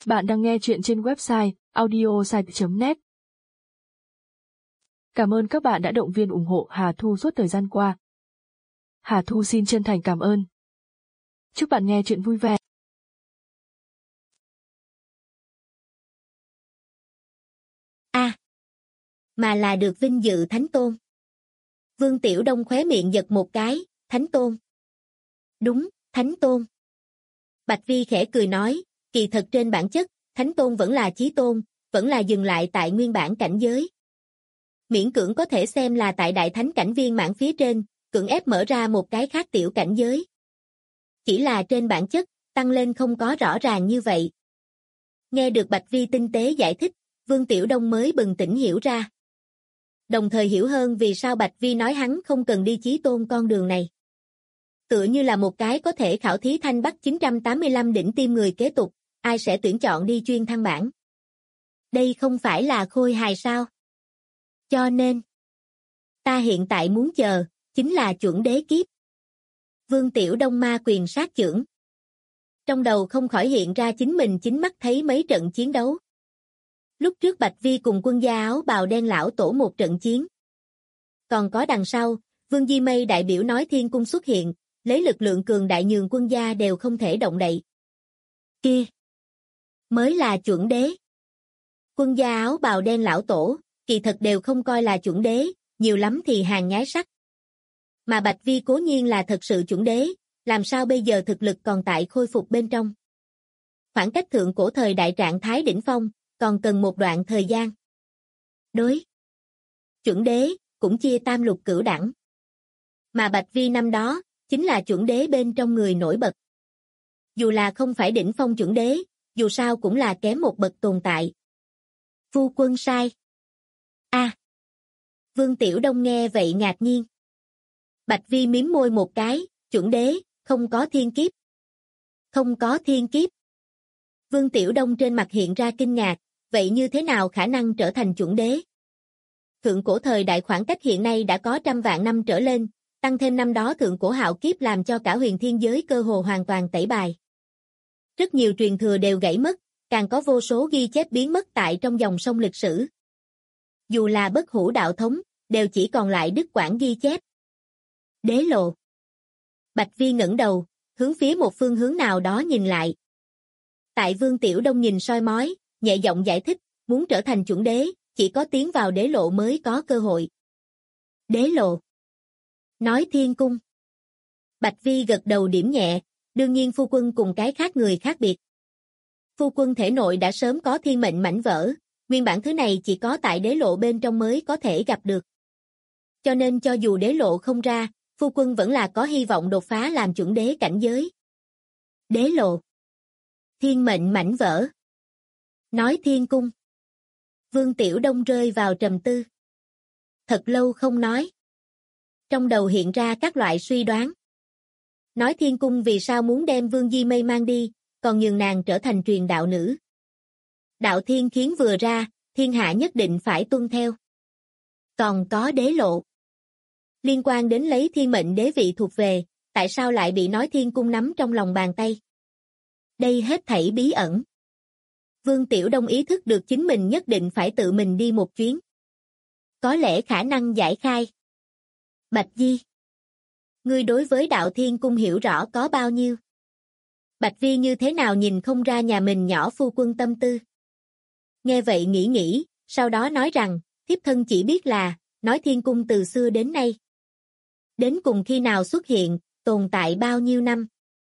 Bạn đang nghe chuyện trên website audiosite.net. Cảm ơn các bạn đã động viên ủng hộ Hà Thu suốt thời gian qua. Hà Thu xin chân thành cảm ơn. Chúc bạn nghe chuyện vui vẻ. Mà là được vinh dự Thánh Tôn. Vương Tiểu Đông khóe miệng giật một cái, Thánh Tôn. Đúng, Thánh Tôn. Bạch Vi khẽ cười nói, kỳ thật trên bản chất, Thánh Tôn vẫn là chí tôn, vẫn là dừng lại tại nguyên bản cảnh giới. Miễn cưỡng có thể xem là tại Đại Thánh cảnh viên mãn phía trên, cưỡng ép mở ra một cái khác tiểu cảnh giới. Chỉ là trên bản chất, tăng lên không có rõ ràng như vậy. Nghe được Bạch Vi tinh tế giải thích, Vương Tiểu Đông mới bừng tỉnh hiểu ra. Đồng thời hiểu hơn vì sao Bạch Vi nói hắn không cần đi chí tôn con đường này. Tựa như là một cái có thể khảo thí Thanh Bắc 985 đỉnh tiêm người kế tục, ai sẽ tuyển chọn đi chuyên thăng bảng. Đây không phải là khôi hài sao? Cho nên, ta hiện tại muốn chờ, chính là chuẩn đế kiếp. Vương Tiểu Đông ma quyền sát chưởng. Trong đầu không khỏi hiện ra chính mình chính mắt thấy mấy trận chiến đấu. Lúc trước Bạch Vi cùng quân gia áo bào đen lão tổ một trận chiến. Còn có đằng sau, Vương Di Mây đại biểu nói thiên cung xuất hiện, lấy lực lượng cường đại nhường quân gia đều không thể động đậy. Kia mới là chuẩn đế. Quân gia áo bào đen lão tổ, kỳ thật đều không coi là chuẩn đế, nhiều lắm thì hàng nhái sắc. Mà Bạch Vi cố nhiên là thật sự chuẩn đế, làm sao bây giờ thực lực còn tại khôi phục bên trong. Khoảng cách thượng cổ thời đại trạng thái đỉnh phong, còn cần một đoạn thời gian. Đối chuẩn đế, cũng chia tam lục cửu đẳng. Mà Bạch Vi năm đó, chính là chuẩn đế bên trong người nổi bật. Dù là không phải đỉnh phong chuẩn đế, dù sao cũng là kém một bậc tồn tại. Phu quân sai. Vương Tiểu Đông nghe vậy ngạc nhiên. Bạch Vi mím môi một cái, chuẩn đế, không có thiên kiếp. Không có thiên kiếp. Vương Tiểu Đông trên mặt hiện ra kinh ngạc, vậy như thế nào khả năng trở thành chuẩn đế? Thượng cổ thời đại khoảng cách hiện nay đã có 100 vạn năm trở lên, tăng thêm năm đó thượng cổ hạo kiếp làm cho cả huyền thiên giới cơ hồ hoàn toàn tẩy bài. Rất nhiều truyền thừa đều gãy mất, càng có vô số ghi chép biến mất tại trong dòng sông lịch sử. Dù là bất hủ đạo thống, đều chỉ còn lại đứt quãng ghi chép. Đế lộ. Bạch Vi ngẩng đầu, hướng phía một phương hướng nào đó nhìn lại. Tại Vương Tiểu Đông nhìn soi mói, nhẹ giọng giải thích, muốn trở thành chuẩn đế, chỉ có tiến vào đế lộ mới có cơ hội. Đế lộ. Nói thiên cung. Bạch Vi gật đầu điểm nhẹ, đương nhiên phu quân cùng cái khác người khác biệt. Phu quân thể nội đã sớm có thiên mệnh mảnh vỡ, nguyên bản thứ này chỉ có tại đế lộ bên trong mới có thể gặp được. Cho nên cho dù đế lộ không ra, phu quân vẫn là có hy vọng đột phá làm chuẩn đế cảnh giới. Đế lộ. Thiên mệnh mảnh vỡ. Nói thiên cung. Vương Tiểu Đông rơi vào trầm tư. Thật lâu không nói. Trong đầu hiện ra các loại suy đoán. Nói thiên cung vì sao muốn đem Vương Di Mây mang đi, còn nhường nàng trở thành truyền đạo nữ. Đạo thiên khiến vừa ra, thiên hạ nhất định phải tuân theo. Còn có đế lộ. Liên quan đến lấy thiên mệnh đế vị thuộc về, tại sao lại bị nói thiên cung nắm trong lòng bàn tay? Đây hết thảy bí ẩn. Vương Tiểu Đông ý thức được chính mình nhất định phải tự mình đi một chuyến. Có lẽ khả năng giải khai. Bạch Di. Ngươi đối với đạo thiên cung hiểu rõ có bao nhiêu? Bạch Vi như thế nào nhìn không ra nhà mình nhỏ phu quân tâm tư. Nghe vậy nghĩ, sau đó nói rằng, thiếp thân chỉ biết là, nói thiên cung từ xưa đến nay. Đến cùng khi nào xuất hiện, tồn tại bao nhiêu năm.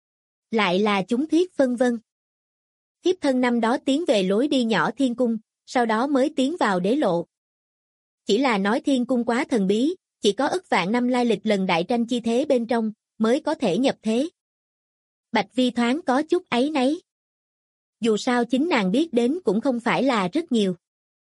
Lại là chúng thuyết phân vân. Thiếp thân năm đó tiến về lối đi nhỏ thiên cung, sau đó mới tiến vào đế lộ. Chỉ là nói thiên cung quá thần bí, chỉ có ức vạn năm lai lịch lần đại tranh chi thế bên trong, mới có thể nhập thế. Bạch Vi thoáng có chút áy náy. Dù sao chính nàng biết đến cũng không phải là rất nhiều.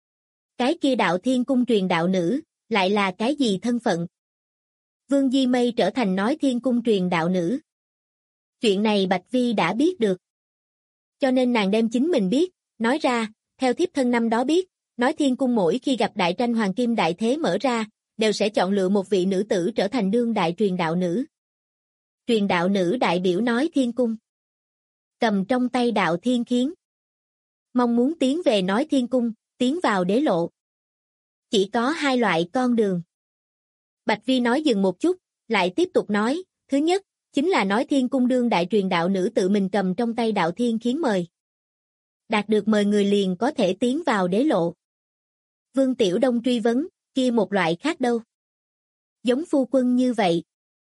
Cái kia đạo thiên cung truyền đạo nữ, lại là cái gì thân phận? Vương Di Mây trở thành nói thiên cung truyền đạo nữ. Chuyện này Bạch Vi đã biết được. Cho nên nàng đem chính mình biết, nói ra, theo thiếp thân năm đó biết, nói thiên cung mỗi khi gặp đại tranh hoàng kim đại thế mở ra, đều sẽ chọn lựa một vị nữ tử trở thành đương đại truyền đạo nữ. Truyền đạo nữ đại biểu nói thiên cung. Cầm trong tay đạo thiên khiến. Mong muốn tiến về Nói Thiên Cung, tiến vào đế lộ. Chỉ có hai loại con đường. Bạch Vi nói dừng một chút, lại tiếp tục nói, thứ nhất, chính là Nói Thiên Cung đương đại truyền đạo nữ tự mình cầm trong tay đạo thiên khiến mời. Đạt được mời người liền có thể tiến vào đế lộ. Vương Tiểu Đông truy vấn, kia một loại khác đâu? Giống phu quân như vậy.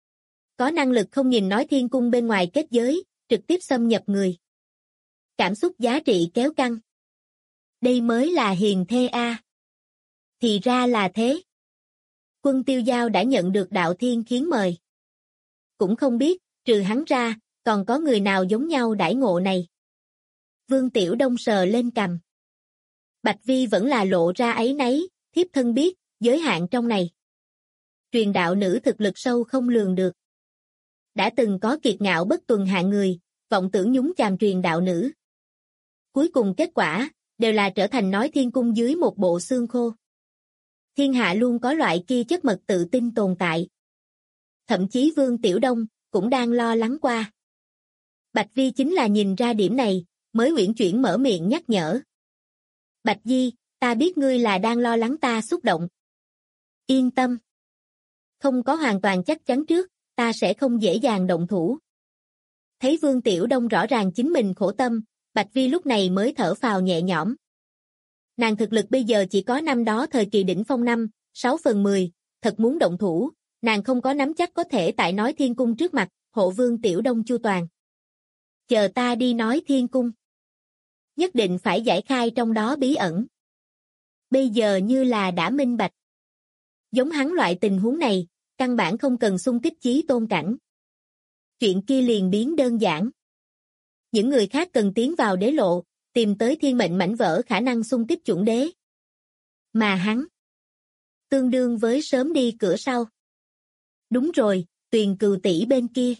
Có năng lực không nhìn Nói Thiên Cung bên ngoài kết giới, trực tiếp xâm nhập người. Cảm xúc giá trị kéo căng. Đây mới là hiền thê a. Thì ra là thế. Quân Tiêu Giao đã nhận được đạo thiên khiến mời. Cũng không biết, trừ hắn ra, còn có người nào giống nhau đãi ngộ này. Vương Tiểu Đông sờ lên cằm. Bạch Vi vẫn là lộ ra áy náy, thiếp thân biết, giới hạn trong này. Truyền đạo nữ thực lực sâu không lường được. Đã từng có kiệt ngạo bất tuần hạng người, vọng tưởng nhúng chàm truyền đạo nữ. Cuối cùng kết quả, đều là trở thành Nói Thiên Cung dưới một bộ xương khô. Thiên hạ luôn có loại kia chất mật tự tin tồn tại. Thậm chí Vương Tiểu Đông cũng đang lo lắng qua. Bạch Vi chính là nhìn ra điểm này, mới uyển chuyển mở miệng nhắc nhở. Bạch Di, ta biết ngươi là đang lo lắng ta xúc động. Yên tâm. Không có hoàn toàn chắc chắn trước, ta sẽ không dễ dàng động thủ. Thấy Vương Tiểu Đông rõ ràng chính mình khổ tâm, Bạch Vi lúc này mới thở phào nhẹ nhõm. Nàng thực lực bây giờ chỉ có năm đó thời kỳ đỉnh phong 5/6/10, thật muốn động thủ, nàng không có nắm chắc có thể tại Nói Thiên Cung trước mặt, hộ Vương Tiểu Đông chu toàn. Chờ ta đi Nói Thiên Cung. Nhất định phải giải khai trong đó bí ẩn. Bây giờ như là đã minh bạch. Giống hắn loại tình huống này, căn bản không cần xung kích chí tôn cảnh. Chuyện kia liền biến đơn giản. Những người khác cần tiến vào đế lộ, tìm tới thiên mệnh mảnh vỡ khả năng xung kích chuẩn đế. Mà hắn, tương đương với sớm đi cửa sau. Đúng rồi, Tuyền Cừu tỷ bên kia.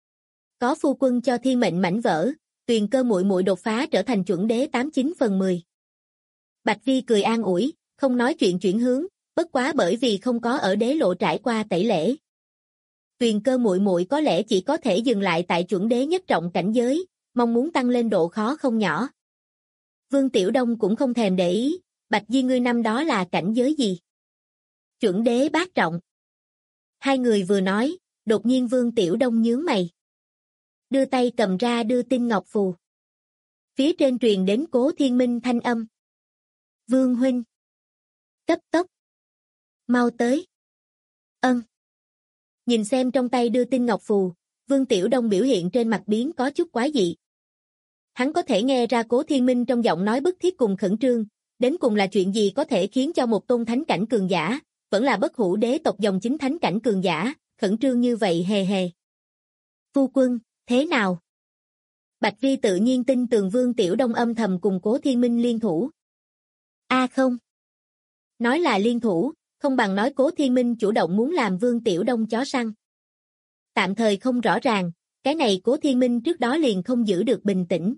Có phu quân cho thiên mệnh mảnh vỡ, Tuyền Cơ muội muội đột phá trở thành chuẩn đế 89/10. Bạch Vi cười an ủi, không nói chuyện chuyển hướng, bất quá bởi vì không có ở đế lộ trải qua tẩy lễ. Tuyền Cơ muội muội có lẽ chỉ có thể dừng lại tại chuẩn đế nhất trọng cảnh giới, mong muốn tăng lên độ khó không nhỏ. Vương Tiểu Đông cũng không thèm để ý, Bạch Di ngươi năm đó là cảnh giới gì? Chuẩn đế bát trọng. Hai người vừa nói, đột nhiên Vương Tiểu Đông nhướng mày. Đưa tay cầm ra đưa tin ngọc phù. Phía trên truyền đến Cố Thiên Minh thanh âm. Vương huynh. Cấp tốc. Mau tới. Ân. Nhìn xem trong tay đưa tin ngọc phù, Vương Tiểu Đông biểu hiện trên mặt biến có chút quái dị. Hắn có thể nghe ra Cố Thiên Minh trong giọng nói bức thiết cùng khẩn trương, đến cùng là chuyện gì có thể khiến cho một tôn thánh cảnh cường giả, vẫn là bất hủ đế tộc dòng chính thánh cảnh cường giả, khẩn trương như vậy hề hề. Phu quân, thế nào? Bạch Vi tự nhiên tin tưởng Vương Tiểu Đông âm thầm cùng Cố Thiên Minh liên thủ. Không. Nói là liên thủ, không bằng nói Cố Thiên Minh chủ động muốn làm Vương Tiểu Đông chó săn. Tạm thời không rõ ràng, cái này Cố Thiên Minh trước đó liền không giữ được bình tĩnh.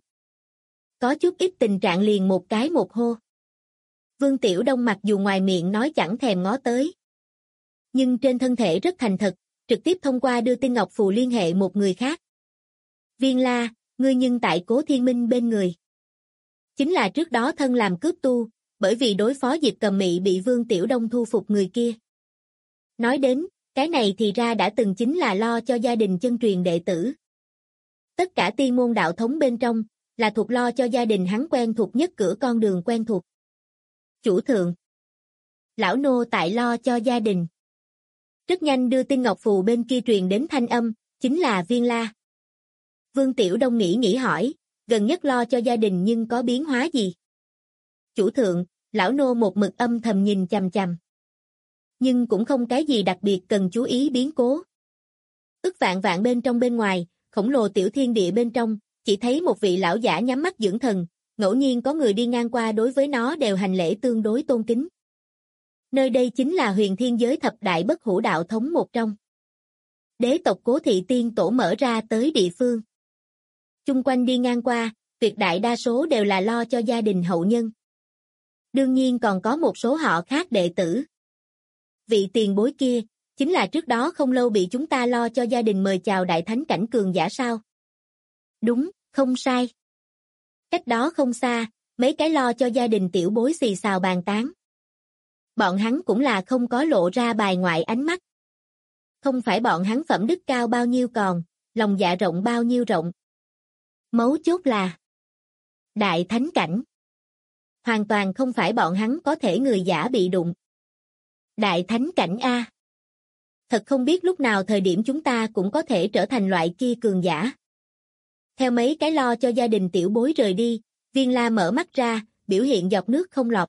Có chút ít tình trạng liền một cái một hô. Vương Tiểu Đông mặc dù ngoài miệng nói chẳng thèm ngó tới, nhưng trên thân thể rất thành thật, trực tiếp thông qua đưa tin ngọc phù liên hệ một người khác. Viên La, ngươi nhưng tại Cố Thiên Minh bên người. Chính là trước đó thân làm cướp tu, bởi vì đối phó Diệp Cầm Mị bị Vương Tiểu Đông thu phục người kia. Nói đến, cái này thì ra đã từng chính là lo cho gia đình chân truyền đệ tử. Tất cả tiên môn đạo thống bên trong, là thuộc lo cho gia đình hắn quen thuộc nhất cửa con đường quen thuộc. Chủ thượng. Lão nô tại lo cho gia đình. Rất nhanh đưa tin ngọc phù bên kia truyền đến thanh âm, chính là Viên La. Vương Tiểu Đông nghĩ hỏi, gần nhất lo cho gia đình nhưng có biến hóa gì? Chủ thượng, lão nô một mực âm thầm nhìn chằm chằm. Nhưng cũng không cái gì đặc biệt cần chú ý biến cố. Ức vạn vạn bên trong bên ngoài, khổng lồ tiểu thiên địa bên trong, chỉ thấy một vị lão giả nhắm mắt dưỡng thần, ngẫu nhiên có người đi ngang qua đối với nó đều hành lễ tương đối tôn kính. Nơi đây chính là huyền thiên giới thập đại bất hủ đạo thống một trong. Đế tộc Cố Thị Tiên Tổ mở ra tới địa phương. Chung quanh đi ngang qua, tuyệt đại đa số đều là lo cho gia đình hậu nhân. Đương nhiên còn có một số họ khác đệ tử. Vị tiền bối kia, chính là trước đó không lâu bị chúng ta lo cho gia đình mời chào đại thánh cảnh cường giả sao? Đúng, không sai. Cách đó không xa, Mấy cái lo cho gia đình tiểu bối xì xào bàn tán. Bọn hắn cũng là không có lộ ra bài ngoại ánh mắt. Không phải bọn hắn phẩm đức cao bao nhiêu còn, lòng dạ rộng bao nhiêu rộng. Mấu chốt là đại thánh cảnh. Hoàn toàn không phải bọn hắn có thể người giả bị đụng. Đại thánh cảnh A. Thật không biết lúc nào thời điểm chúng ta cũng có thể trở thành loại kia cường giả. Theo mấy cái lo cho gia đình tiểu bối rời đi, Viên La mở mắt ra, biểu hiện giọt nước không lọt.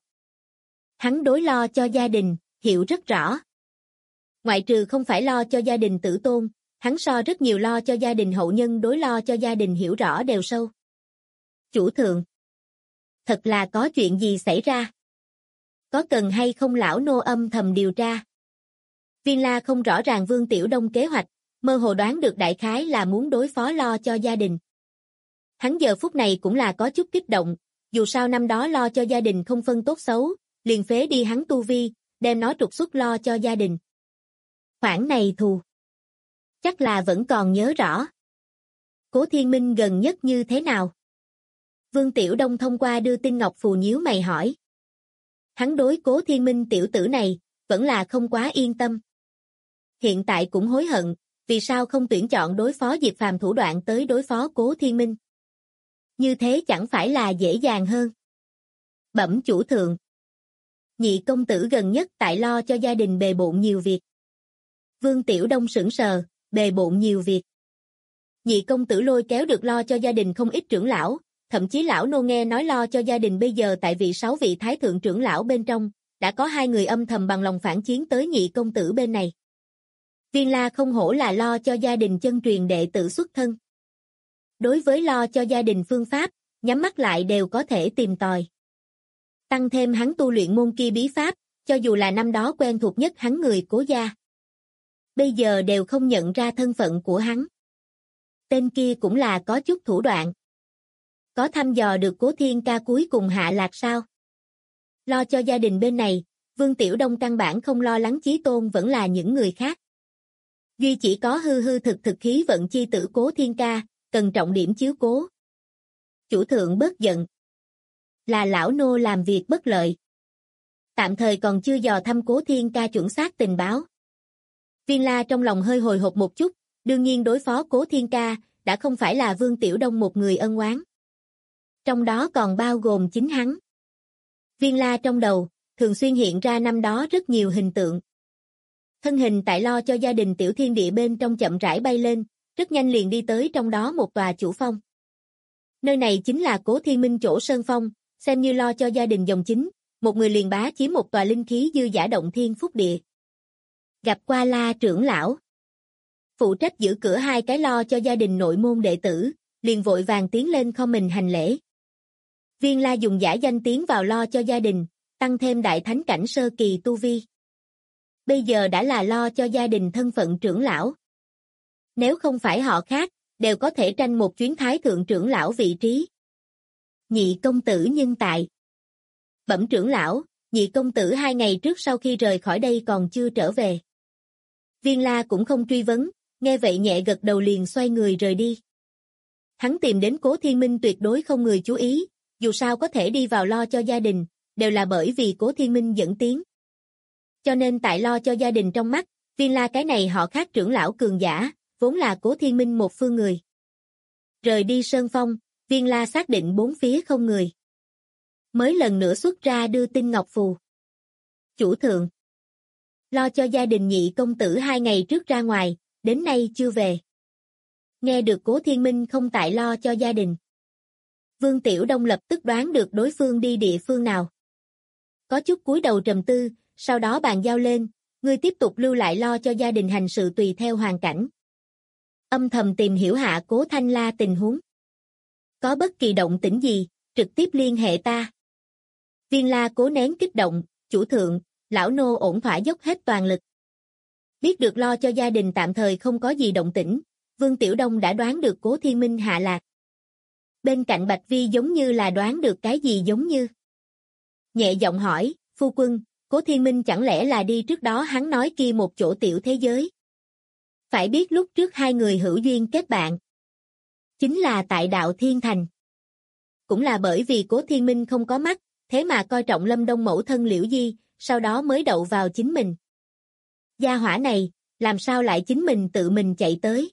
Hắn đối lo cho gia đình, hiểu rất rõ. Ngoại trừ không phải lo cho gia đình tử tôn, hắn so rất nhiều lo cho gia đình hậu nhân đối lo cho gia đình hiểu rõ đều sâu. Chủ thượng. Thật là có chuyện gì xảy ra? Có cần hay không lão nô âm thầm điều tra? Viên La không rõ ràng Vương Tiểu Đông kế hoạch, mơ hồ đoán được đại khái là muốn đối phó lo cho gia đình. Hắn giờ phút này cũng là có chút kích động, dù sao năm đó lo cho gia đình không phân tốt xấu, liền phế đi hắn tu vi, đem nó trục xuất lo cho gia đình. Khoản này thù. Chắc là vẫn còn nhớ rõ. Cố Thiên Minh gần nhất như thế nào? Vương Tiểu Đông thông qua đưa tin ngọc phù nhíu mày hỏi. Hắn đối Cố Thiên Minh tiểu tử này, vẫn là không quá yên tâm. Hiện tại cũng hối hận, vì sao không tuyển chọn đối phó Diệp Phàm thủ đoạn tới đối phó Cố Thiên Minh. Như thế chẳng phải là dễ dàng hơn. Bẩm chủ thượng. Nhị công tử gần nhất tại lo cho gia đình bề bộn nhiều việc. Vương Tiểu Đông sững sờ, bề bộn nhiều việc. Nhị công tử lôi kéo được lo cho gia đình không ít trưởng lão, thậm chí lão nô nghe nói lo cho gia đình bây giờ tại vị 6 vị thái thượng trưởng lão bên trong, đã có 2 người âm thầm bằng lòng phản chiến tới nhị công tử bên này. Viên La không hổ là lo cho gia đình chân truyền đệ tử xuất thân. Đối với lo cho gia đình phương pháp, nhắm mắt lại đều có thể tìm tòi. Tăng thêm hắn tu luyện môn kia bí pháp, cho dù là năm đó quen thuộc nhất hắn người Cố gia. Bây giờ đều không nhận ra thân phận của hắn. Tên kia cũng là có chút thủ đoạn. Có thăm dò được Cố Thiên Ca cuối cùng hạ lạc sao? Lo cho gia đình bên này, Vương Tiểu Đông căn bản không lo lắng Chí Tôn vẫn là những người khác. Duy chỉ có hư hư thực khí vận chi tử Cố Thiên Ca, cần trọng điểm chiếu cố. Chủ thượng bớt giận. Là lão nô làm việc bất lợi. Tạm thời còn chưa dò thăm Cố Thiên Ca chuẩn xác tình báo. Viên La trong lòng hơi hồi hộp một chút, đương nhiên đối phó Cố Thiên Ca, đã không phải là Vương Tiểu Đông một người ân oán. Trong đó còn bao gồm chính hắn. Viên La trong đầu, thường xuyên hiện ra năm đó rất nhiều hình tượng. Thân hình tại lo cho gia đình tiểu thiên địa bên trong chậm rãi bay lên, rất nhanh liền đi tới trong đó một tòa chủ phong. Nơi này chính là Cố Thiên Minh chỗ sơn phong, xem như lo cho gia đình dòng chính, một người liền bá chiếm một tòa linh khí dư dả động thiên phúc địa. Gặp qua La trưởng lão. Phụ trách giữ cửa 2 cái lo cho gia đình nội môn đệ tử, liền vội vàng tiến lên không mình hành lễ. Viên La dùng giả danh tiến vào lo cho gia đình, tăng thêm đại thánh cảnh sơ kỳ tu vi. Bây giờ đã là lo cho gia đình thân phận trưởng lão. Nếu không phải họ khác, đều có thể tranh một chuyến thái thượng trưởng lão vị trí. Nhị công tử nhân tại. Bẩm trưởng lão, nhị công tử 2 ngày trước sau khi rời khỏi đây còn chưa trở về. Viên La cũng không truy vấn, nghe vậy nhẹ gật đầu liền xoay người rời đi. Hắn tìm đến Cố Thiên Minh tuyệt đối không người chú ý, dù sao có thể đi vào lo cho gia đình, đều là bởi vì Cố Thiên Minh dẫn tiếng. Cho nên tại lo cho gia đình trong mắt, Viên La cái này họ khác trưởng lão cường giả, vốn là Cố Thiên Minh một phương người. Rời đi sơn phong, Viên La xác định 4 phía không người. Mới lần nữa xuất ra đưa tin ngọc phù. Chủ thượng. Lo cho gia đình nhị công tử 2 ngày trước ra ngoài, đến nay chưa về. Nghe được Cố Thiên Minh không tại lo cho gia đình. Vương Tiểu Đông lập tức đoán được đối phương đi địa phương nào. Có chút cúi đầu trầm tư, sau đó bàn giao lên, ngươi tiếp tục lưu lại lo cho gia đình hành sự tùy theo hoàn cảnh. Âm thầm tìm hiểu hạ Cố Thanh La tình huống. Có bất kỳ động tĩnh gì, trực tiếp liên hệ ta. Viên La cố nén kích động, chủ thượng, lão nô ổn thỏa dốc hết toàn lực. Biết được lo cho gia đình tạm thời không có gì động tĩnh, Vương Tiểu Đông đã đoán được Cố Thiên Minh hạ lạc. Bên cạnh Bạch Vi giống như là đoán được cái gì giống như. Nhẹ giọng hỏi, phu quân, Cố Thiên Minh chẳng lẽ là đi trước đó hắn nói kia một chỗ tiểu thế giới. Phải biết lúc trước 2 người hữu duyên kết bạn. Chính là tại đạo Thiên Thành. cũng là bởi vì Cố Thiên Minh không có mắt, thế mà coi trọng Lâm Đông mẫu thân Liễu Di, sau đó mới đậu vào chính mình. Gia hỏa này, làm sao lại chính mình tự mình chạy tới?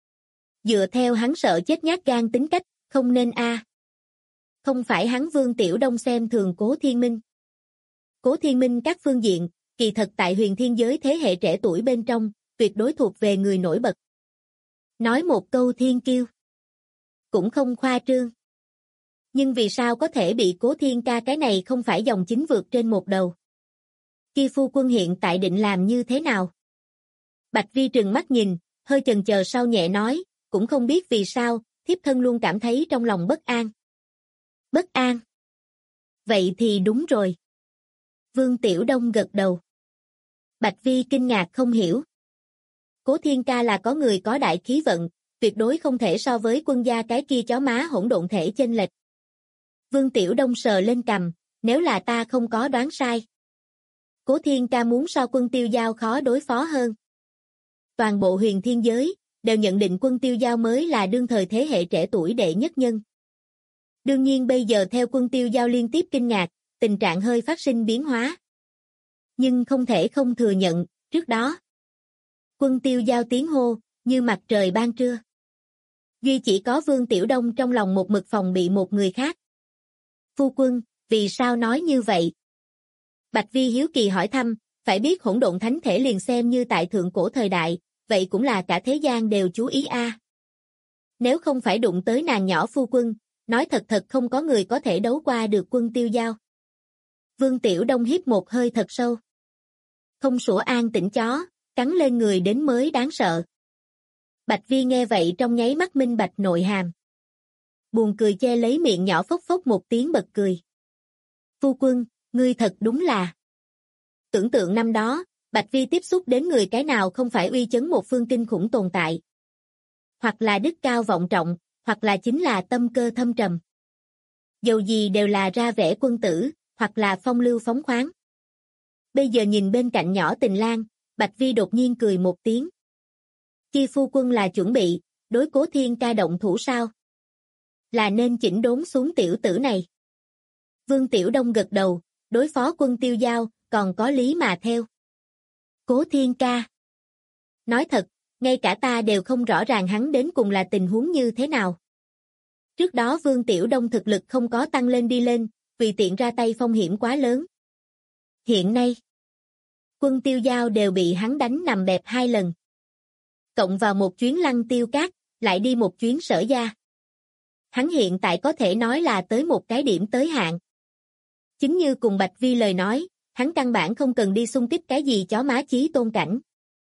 Dựa theo hắn sợ chết nhát gan tính cách, không nên a. Không phải hắn Vương Tiểu Đông xem thường Cố Thiên Minh. Cố Thiên Minh các phương diện, kỳ thật tại huyền thiên giới thế hệ trẻ tuổi bên trong, tuyệt đối thuộc về người nổi bật. Nói một câu thiên kiêu, cũng không khoa trương. Nhưng vì sao có thể bị Cố Thiên ca cái này không phải dòng chính vượt trên một đầu? Kia phu quân hiện tại định làm như thế nào? Bạch Vi trừng mắt nhìn, hơi chần chờ sau nhẹ nói, cũng không biết vì sao, thiếp thân luôn cảm thấy trong lòng bất an. Bất an? Vậy thì đúng rồi. Vương Tiểu Đông gật đầu. Bạch Vi kinh ngạc không hiểu. Cố Thiên ca là có người có đại khí vận, tuyệt đối không thể so với quân gia cái kia chó má hỗn độn thể chênh lệch. Vương Tiểu Đông sờ lên cằm, nếu là ta không có đoán sai. Cố Thiên ca muốn so Quân Tiêu Giao khó đối phó hơn. Toàn bộ huyền thiên giới, đều nhận định Quân Tiêu Giao mới là đương thời thế hệ trẻ tuổi đệ nhất nhân. Đương nhiên bây giờ theo Quân Tiêu Giao liên tiếp kinh ngạc, tình trạng hơi phát sinh biến hóa. Nhưng không thể không thừa nhận, trước đó. Quân Tiêu Giao tiếng hô, như mặt trời ban trưa. Duy chỉ có Vương Tiểu Đông trong lòng một mực phòng bị một người khác. Phu quân, vì sao nói như vậy? Bạch Vi hiếu kỳ hỏi thăm, phải biết hỗn độn thánh thể liền xem như tại thượng cổ thời đại, vậy cũng là cả thế gian đều chú ý a. Nếu không phải đụng tới nàng nhỏ phu quân, nói thật không có người có thể đấu qua được Quân Tiêu Giao. Vương Tiểu Đông hít một hơi thật sâu. Không sủa an tĩnh chó, cắn lên người đến mới đáng sợ. Bạch Vi nghe vậy trong nháy mắt minh bạch nội hàm. Buồn cười che lấy miệng nhỏ phốc phốc một tiếng bật cười. Phu quân, ngươi thật đúng là. Tưởng tượng năm đó, Bạch Vi tiếp xúc đến người cái nào không phải uy chấn một phương kinh khủng tồn tại. Hoặc là đức cao vọng trọng, hoặc là chính là tâm cơ thâm trầm. Dầu gì đều là ra vẻ quân tử, hoặc là phong lưu phóng khoáng. Bây giờ nhìn bên cạnh nhỏ Tình Lang, Bạch Vi đột nhiên cười một tiếng. Chi phu quân là chuẩn bị, đối Cố Thiên ca động thủ sao? Là nên chỉnh đốn xuống tiểu tử này. Vương Tiểu Đông gật đầu, đối phó Quân Tiêu Giao, còn có lý mà theo. Cố Thiên ca. Nói thật, ngay cả ta đều không rõ ràng hắn đến cùng là tình huống như thế nào. Trước đó Vương Tiểu Đông thực lực không có tăng lên đi lên, vì tiện ra tay phong hiểm quá lớn. Hiện nay, Quân Tiêu Giao đều bị hắn đánh nằm bẹp 2 lần. Cộng vào một chuyến Lăng Tiêu Cát, lại đi một chuyến Sở Gia. Hắn hiện tại có thể nói là tới một cái điểm tới hạn. Chính như cùng Bạch Vi lời nói, hắn căn bản không cần đi xung kích cái gì chó má chí tôn cảnh.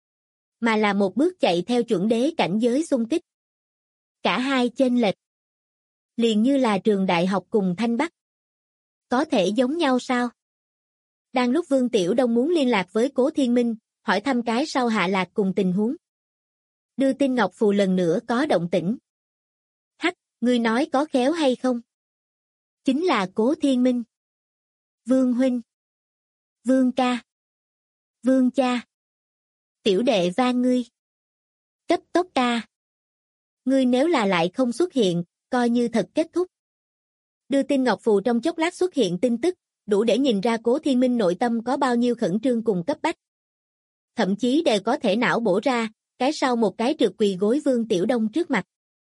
Mà là một bước chạy theo chuẩn đế cảnh giới xung kích. Cả hai chênh lệch. Liền như là trường đại học cùng Thanh Bắc. Có thể giống nhau sao? Đang lúc Vương Tiểu Đông muốn liên lạc với Cố Thiên Minh, hỏi thăm cái sau hạ lạc cùng tình huống. Đưa tin Ngọc Phù lần nữa có động tĩnh. Hắc, ngươi nói có khéo hay không? Chính là Cố Thiên Minh. Vương huynh. Vương ca. Vương cha. Tiểu đệ van ngươi. Cấp tốc ca. Ngươi nếu là lại không xuất hiện, coi như thật kết thúc. Đưa tin Ngọc Phù trong chốc lát xuất hiện tin tức, đủ để nhìn ra Cố Thiên Minh nội tâm có bao nhiêu khẩn trương cùng cấp bách. Thậm chí đều có thể não bổ ra, cái sau một cái trượt quỳ gối Vương Tiểu Đông trước mặt.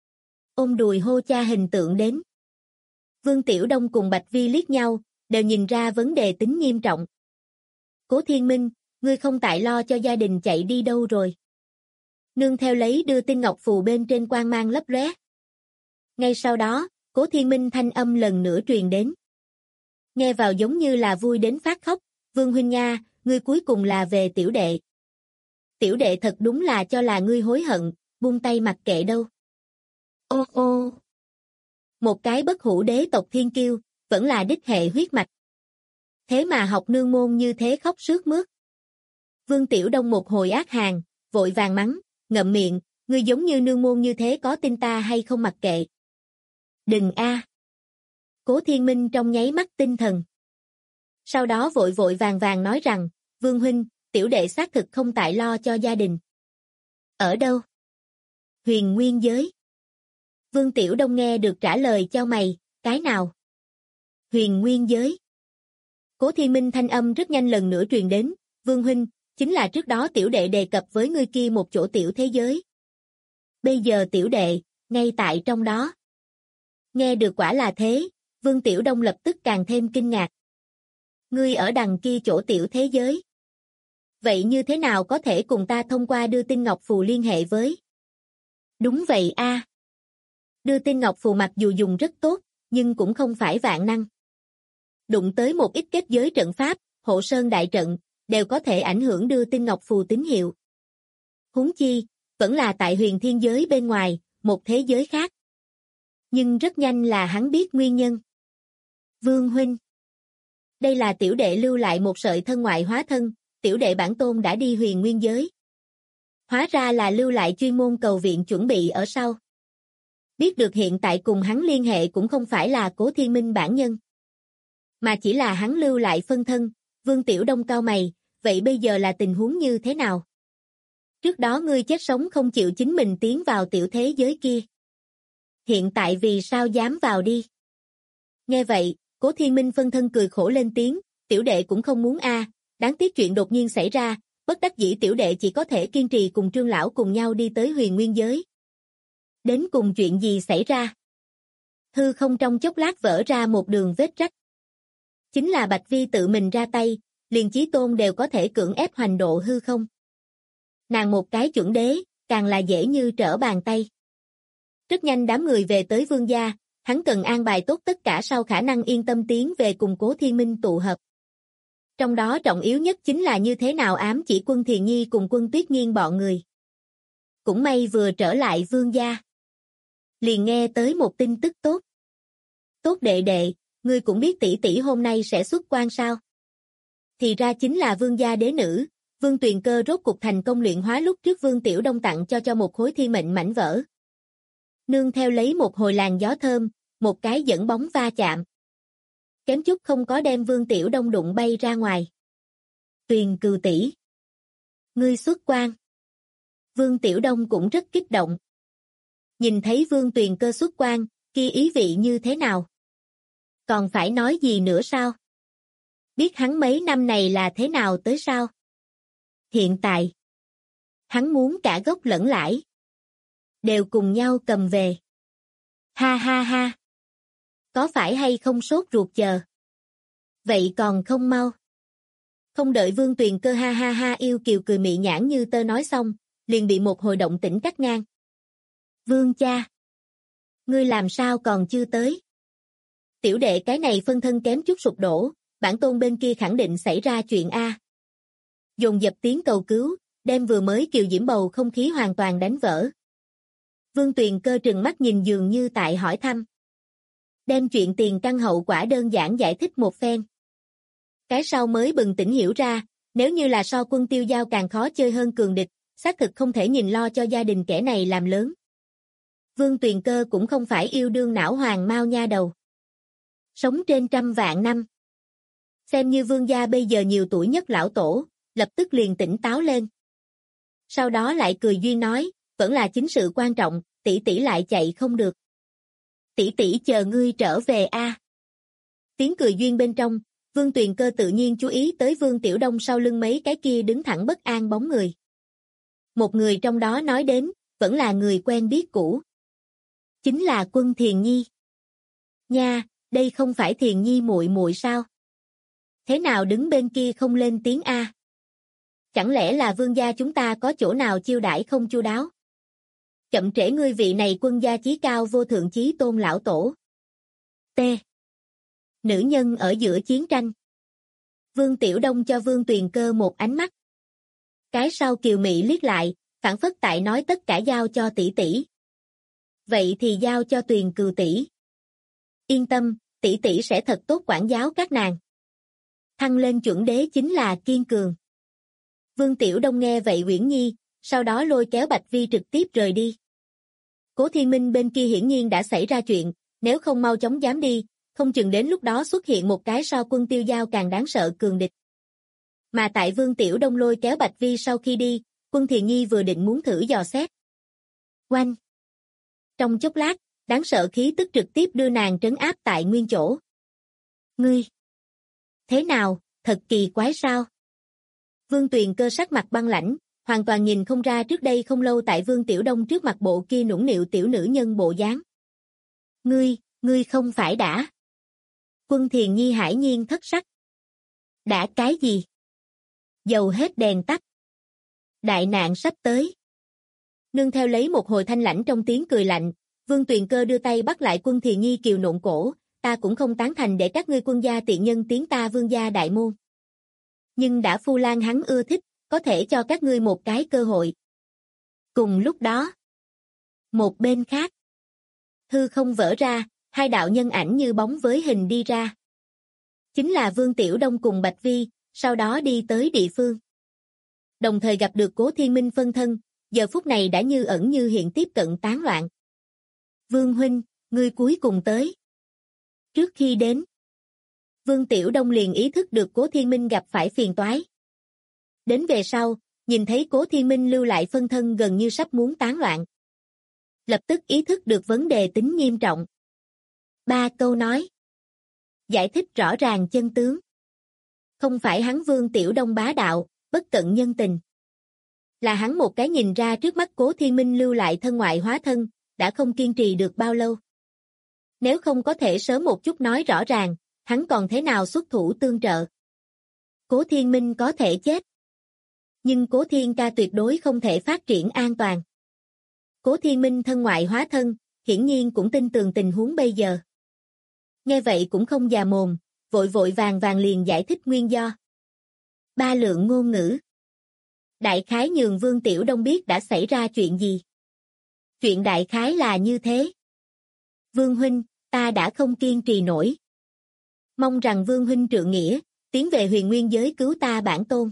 Ôm đùi hô cha hình tượng đến. Vương Tiểu Đông cùng Bạch Vi liếc nhau, đều nhìn ra vấn đề tính nghiêm trọng. Cố Thiên Minh, ngươi không tại lo cho gia đình chạy đi đâu rồi. Nương theo lấy đưa tin Ngọc Phù bên trên quang mang lấp lóe. Ngay sau đó, Cố Thiên Minh thanh âm lần nữa truyền đến. Nghe vào giống như là vui đến phát khóc, Vương huynh nha, ngươi cuối cùng là về tiểu đệ. Tiểu đệ thật đúng là cho là ngươi hối hận, buông tay mặc kệ đâu. Ô ô. Một cái bất hủ đế tộc thiên kiêu, vẫn là đích hệ huyết mạch. Thế mà học nương môn như thế khóc sướt mướt. Vương Tiểu Đông một hồi ác hàn, vội vàng mắng, ngậm miệng, ngươi giống như nương môn như thế có tin ta hay không mặc kệ. Đừng a. Cố Thiên Minh trong nháy mắt tinh thần. Sau đó vội vội vàng vàng nói rằng, Vương huynh, tiểu đệ xác thực không tại lo cho gia đình. Ở đâu? Huyền Nguyên giới. Vương Tiểu Đông nghe được trả lời chau mày, cái nào? Huyền Nguyên Giới. Cố Thiên Minh thanh âm rất nhanh lần nữa truyền đến, Vương huynh, chính là trước đó tiểu đệ đề cập với ngươi kia một chỗ tiểu thế giới. Bây giờ tiểu đệ, ngay tại trong đó. Nghe được quả là thế, Vương Tiểu Đông lập tức càng thêm kinh ngạc. Ngươi ở đằng kia chỗ tiểu thế giới. Vậy như thế nào có thể cùng ta thông qua đưa tin ngọc phù liên hệ với? Đúng vậy a. Đưa tin ngọc phù mặc dù dùng rất tốt, nhưng cũng không phải vạn năng. Đụng tới một ít kết giới trận pháp, hộ sơn đại trận, đều có thể ảnh hưởng đưa tin ngọc phù tín hiệu. Huống chi, vẫn là tại huyền thiên giới bên ngoài, một thế giới khác. Nhưng rất nhanh là hắn biết nguyên nhân. Vương huynh. Đây là tiểu đệ lưu lại một sợi thân ngoại hóa thân, tiểu đệ bản tôn đã đi huyền nguyên giới. Hóa ra là lưu lại chuyên môn cầu viện chuẩn bị ở sau. Biết được hiện tại cùng hắn liên hệ cũng không phải là Cố Thiên Minh bản nhân, mà chỉ là hắn lưu lại phân thân. Vương Tiểu Đông cau mày, vậy bây giờ là tình huống như thế nào? Trước đó ngươi chết sống không chịu chính mình tiến vào tiểu thế giới kia. Hiện tại vì sao dám vào đi? Nghe vậy, Cố Thiên Minh phân thân cười khổ lên tiếng, tiểu đệ cũng không muốn a, đáng tiếc chuyện đột nhiên xảy ra, bất đắc dĩ tiểu đệ chỉ có thể kiên trì cùng Trương lão cùng nhau đi tới huyền nguyên giới. Đến cùng chuyện gì xảy ra? Hư không trong chốc lát vỡ ra một đường vết rách. Chính là Bạch Vi tự mình ra tay, liền Chí Tôn đều có thể cưỡng ép hoành độ hư không. Nàng một cái chuẩn đế, càng là dễ như trở bàn tay. Rất nhanh đám người về tới vương gia, hắn cần an bài tốt tất cả sau khả năng yên tâm tiến về cùng Cố Thiên Minh tụ hợp. Trong đó trọng yếu nhất chính là như thế nào ám chỉ Quân Thiền Nhi cùng Quân Tuyết Nghiên bọn người. Cũng may vừa trở lại vương gia, liền nghe tới một tin tức tốt. Tốt đệ đệ, ngươi cũng biết tỷ tỷ hôm nay sẽ xuất quan sao? Thì ra chính là vương gia đế nữ, Vương Tuyền Cơ rốt cục thành công luyện hóa lúc trước Vương Tiểu Đông tặng cho một khối thiên mệnh mảnh vỡ. Nương theo lấy một hồi làn gió thơm, một cái dẫn bóng va chạm. Kém chút không có đem Vương Tiểu Đông đụng bay ra ngoài. Tuyền Cừu tỷ, ngươi xuất quan. Vương Tiểu Đông cũng rất kích động. Nhìn thấy Vương Tuyền Cơ xuất quan, kia ý vị như thế nào? Còn phải nói gì nữa sao? Biết hắn mấy năm này là thế nào tới sao? Hiện tại, hắn muốn cả gốc lẫn lãi đều cùng nhau cầm về. Ha ha ha. Có phải hay không sốt ruột chờ? Vậy còn không mau. Không đợi Vương Tuyền Cơ ha ha ha yêu kiều cười mị nhãn như tơ nói xong, liền bị một hồi động tĩnh cắt ngang. Vương cha, ngươi làm sao còn chưa tới? Tiểu đệ cái này phân thân kém chút sụp đổ, bản tôn bên kia khẳng định xảy ra chuyện a. Dồn dập tiếng cầu cứu, đem vừa mới kiều diễm bầu không khí hoàn toàn đánh vỡ. Vương Tuyền Cơ trừng mắt nhìn dường như tại hỏi thăm. Đem chuyện tiền căn hậu quả đơn giản giải thích một phen. Cái sau mới bừng tỉnh hiểu ra, nếu như là so Quân Tiêu Giao càng khó chơi hơn cường địch, xác thực không thể nhìn lo cho gia đình kẻ này làm lớn. Vương Tuyền Cơ cũng không phải yêu đương não hoàng mau nha đầu. Sống trên 100 vạn năm. Xem như vương gia bây giờ nhiều tuổi nhất lão tổ, lập tức liền tỉnh táo lên. Sau đó lại cười duyên nói, vẫn là chính sự quan trọng, tỷ tỷ lại chạy không được. Tỷ tỷ chờ ngươi trở về a. Tiếng cười duyên bên trong, Vương Tuyền Cơ tự nhiên chú ý tới Vương Tiểu Đông sau lưng mấy cái kia đứng thẳng bất an bóng người. Một người trong đó nói đến, vẫn là người quen biết cũ. Chính là Quân Thiền Nhi. Nha, đây không phải Thiền Nhi muội muội sao? Thế nào đứng bên kia không lên tiếng a? Chẳng lẽ là vương gia chúng ta có chỗ nào chiêu đãi không chu đáo? Chậm trễ ngươi vị này quân gia chí cao vô thượng chí tôn lão tổ. T. Nữ nhân ở giữa chiến tranh. Vương Tiểu Đông cho Vương Tuyền Cơ một ánh mắt. Cái sau kiều mị liếc lại, phản phất tại nói tất cả giao cho tỷ tỷ. Vậy thì giao cho Tuyền Cừu tỷ. Yên tâm, tỷ tỷ sẽ thật tốt quản giáo các nàng. Thăng lên chuẩn đế chính là kiên cường. Vương Tiểu Đông nghe vậy Uyển Nhi, sau đó lôi kéo Bạch Vi trực tiếp rời đi. Cố Thiên Minh bên kia hiển nhiên đã xảy ra chuyện, nếu không mau chóng dám đi, không chừng đến lúc đó xuất hiện một cái so Quân Tiêu Giao càng đáng sợ cường địch. Mà tại Vương Tiểu Đông lôi kéo Bạch Vi sau khi đi, Quân Thiền Nhi vừa định muốn thử dò xét. Oanh! Trong chốc lát, đáng sợ khí tức trực tiếp đưa nàng trấn áp tại nguyên chỗ. Ngươi! Thế nào, thật kỳ quái sao? Vương Tuyền Cơ sắc mặt băng lãnh, hoàn toàn nhìn không ra trước đây không lâu tại Vương Tiểu Đông trước mặt bộ kia nũng nịu tiểu nữ nhân bộ dáng. Ngươi không phải đã. Quân Thiền Nhi hải nhiên thất sắc. Đã cái gì? Dầu hết đèn tắt. Đại nạn sắp tới. Nương theo lấy một hồi thanh lãnh trong tiếng cười lạnh, Vương Tuyền Cơ đưa tay bắt lại Quân Thiền Nhi kiều nộn cổ, ta cũng không tán thành để các ngươi quân gia tiện nhân tiến ta Vương gia đại môn. Nhưng đã Phu Lan hắn ưa thích, có thể cho các ngươi một cái cơ hội. Cùng lúc đó, một bên khác, hư không vỡ ra, hai đạo nhân ảnh như bóng với hình đi ra. Chính là Vương Tiểu Đông cùng Bạch Vi, sau đó đi tới địa phương. Đồng thời gặp được Cố Thiên Minh phân thân, giờ phút này đã như ẩn như hiện tiếp cận tán loạn. Vương huynh, ngươi cuối cùng tới. Trước khi đến, Vương Tiểu Đông liền ý thức được Cố Thiên Minh gặp phải phiền toái. Đến về sau, nhìn thấy Cố Thiên Minh lưu lại phân thân gần như sắp muốn tán loạn. Lập tức ý thức được vấn đề tính nghiêm trọng. 3 câu nói. Giải thích rõ ràng chân tướng. Không phải hắn Vương Tiểu Đông bá đạo, bất cận nhân tình. Là hắn một cái nhìn ra trước mắt Cố Thiên Minh lưu lại thân ngoại hóa thân, đã không kiên trì được bao lâu. Nếu không có thể sớm một chút nói rõ ràng, hắn còn thế nào xuất thủ tương trợ. Cố Thiên Minh có thể chết. Nhưng Cố Thiên ca tuyệt đối không thể phát triển an toàn. Cố Thiên Minh thân ngoại hóa thân, hiển nhiên cũng tin tường tình huống bây giờ. Nghe vậy cũng không già mồm, vội vàng liền giải thích nguyên do. 3 lượng ngôn ngữ. Đại khái nhường Vương Tiểu Đông biết đã xảy ra chuyện gì. Chuyện đại khái là như thế. Vương huynh, ta đã không kiên trì nổi. Mong rằng Vương huynh trượng nghĩa, tiến về huyền nguyên giới cứu ta bản tôn.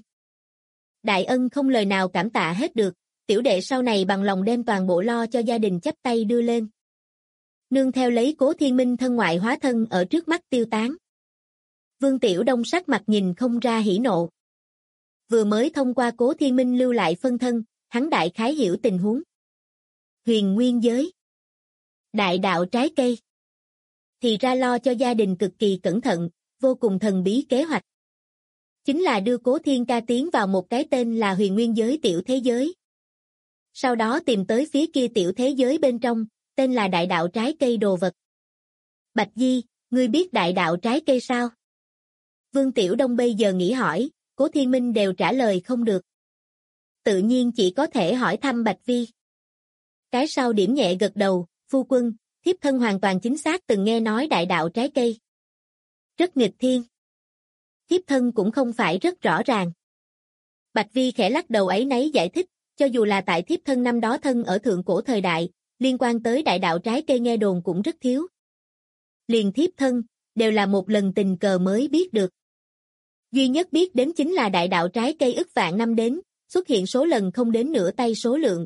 Đại ân không lời nào cảm tạ hết được, tiểu đệ sau này bằng lòng đem toàn bộ lo cho gia đình chắp tay đưa lên. Nương theo lấy Cố Thiên Minh thân ngoại hóa thân ở trước mắt tiêu tán. Vương Tiểu Đông sắc mặt nhìn không ra hỉ nộ. Vừa mới thông qua Cố Thiên Minh lưu lại phân thân, hắn đại khái hiểu tình huống. Huyền nguyên giới. Đại đạo trái cây. Thì ra lo cho gia đình cực kỳ cẩn thận, vô cùng thần bí kế hoạch. Chính là đưa Cố Thiên ca tiến vào một cái tên là huyền nguyên giới tiểu thế giới. Sau đó tìm tới phía kia tiểu thế giới bên trong, tên là đại đạo trái cây đồ vật. Bạch Di, ngươi biết đại đạo trái cây sao? Vương Tiểu Đông bây giờ nghĩ hỏi, Cố Thiên Minh đều trả lời không được. Tự nhiên chỉ có thể hỏi thăm Bạch Vi. Cái sau điểm nhẹ gật đầu, phu quân, thiếp thân hoàn toàn chính xác từng nghe nói đại đạo trái cây. Rất nghịch thiên. Thiếp thân cũng không phải rất rõ ràng. Bạch Vi khẽ lắc đầu ấy nấy giải thích, cho dù là tại thiếp thân năm đó thân ở thượng cổ thời đại, liên quan tới đại đạo trái cây nghe đồn cũng rất thiếu. Liền thiếp thân, đều là một lần tình cờ mới biết được. Duy nhất biết đến chính là đại đạo trái cây ức vạn năm đến, xuất hiện số lần không đến nửa tay số lượng.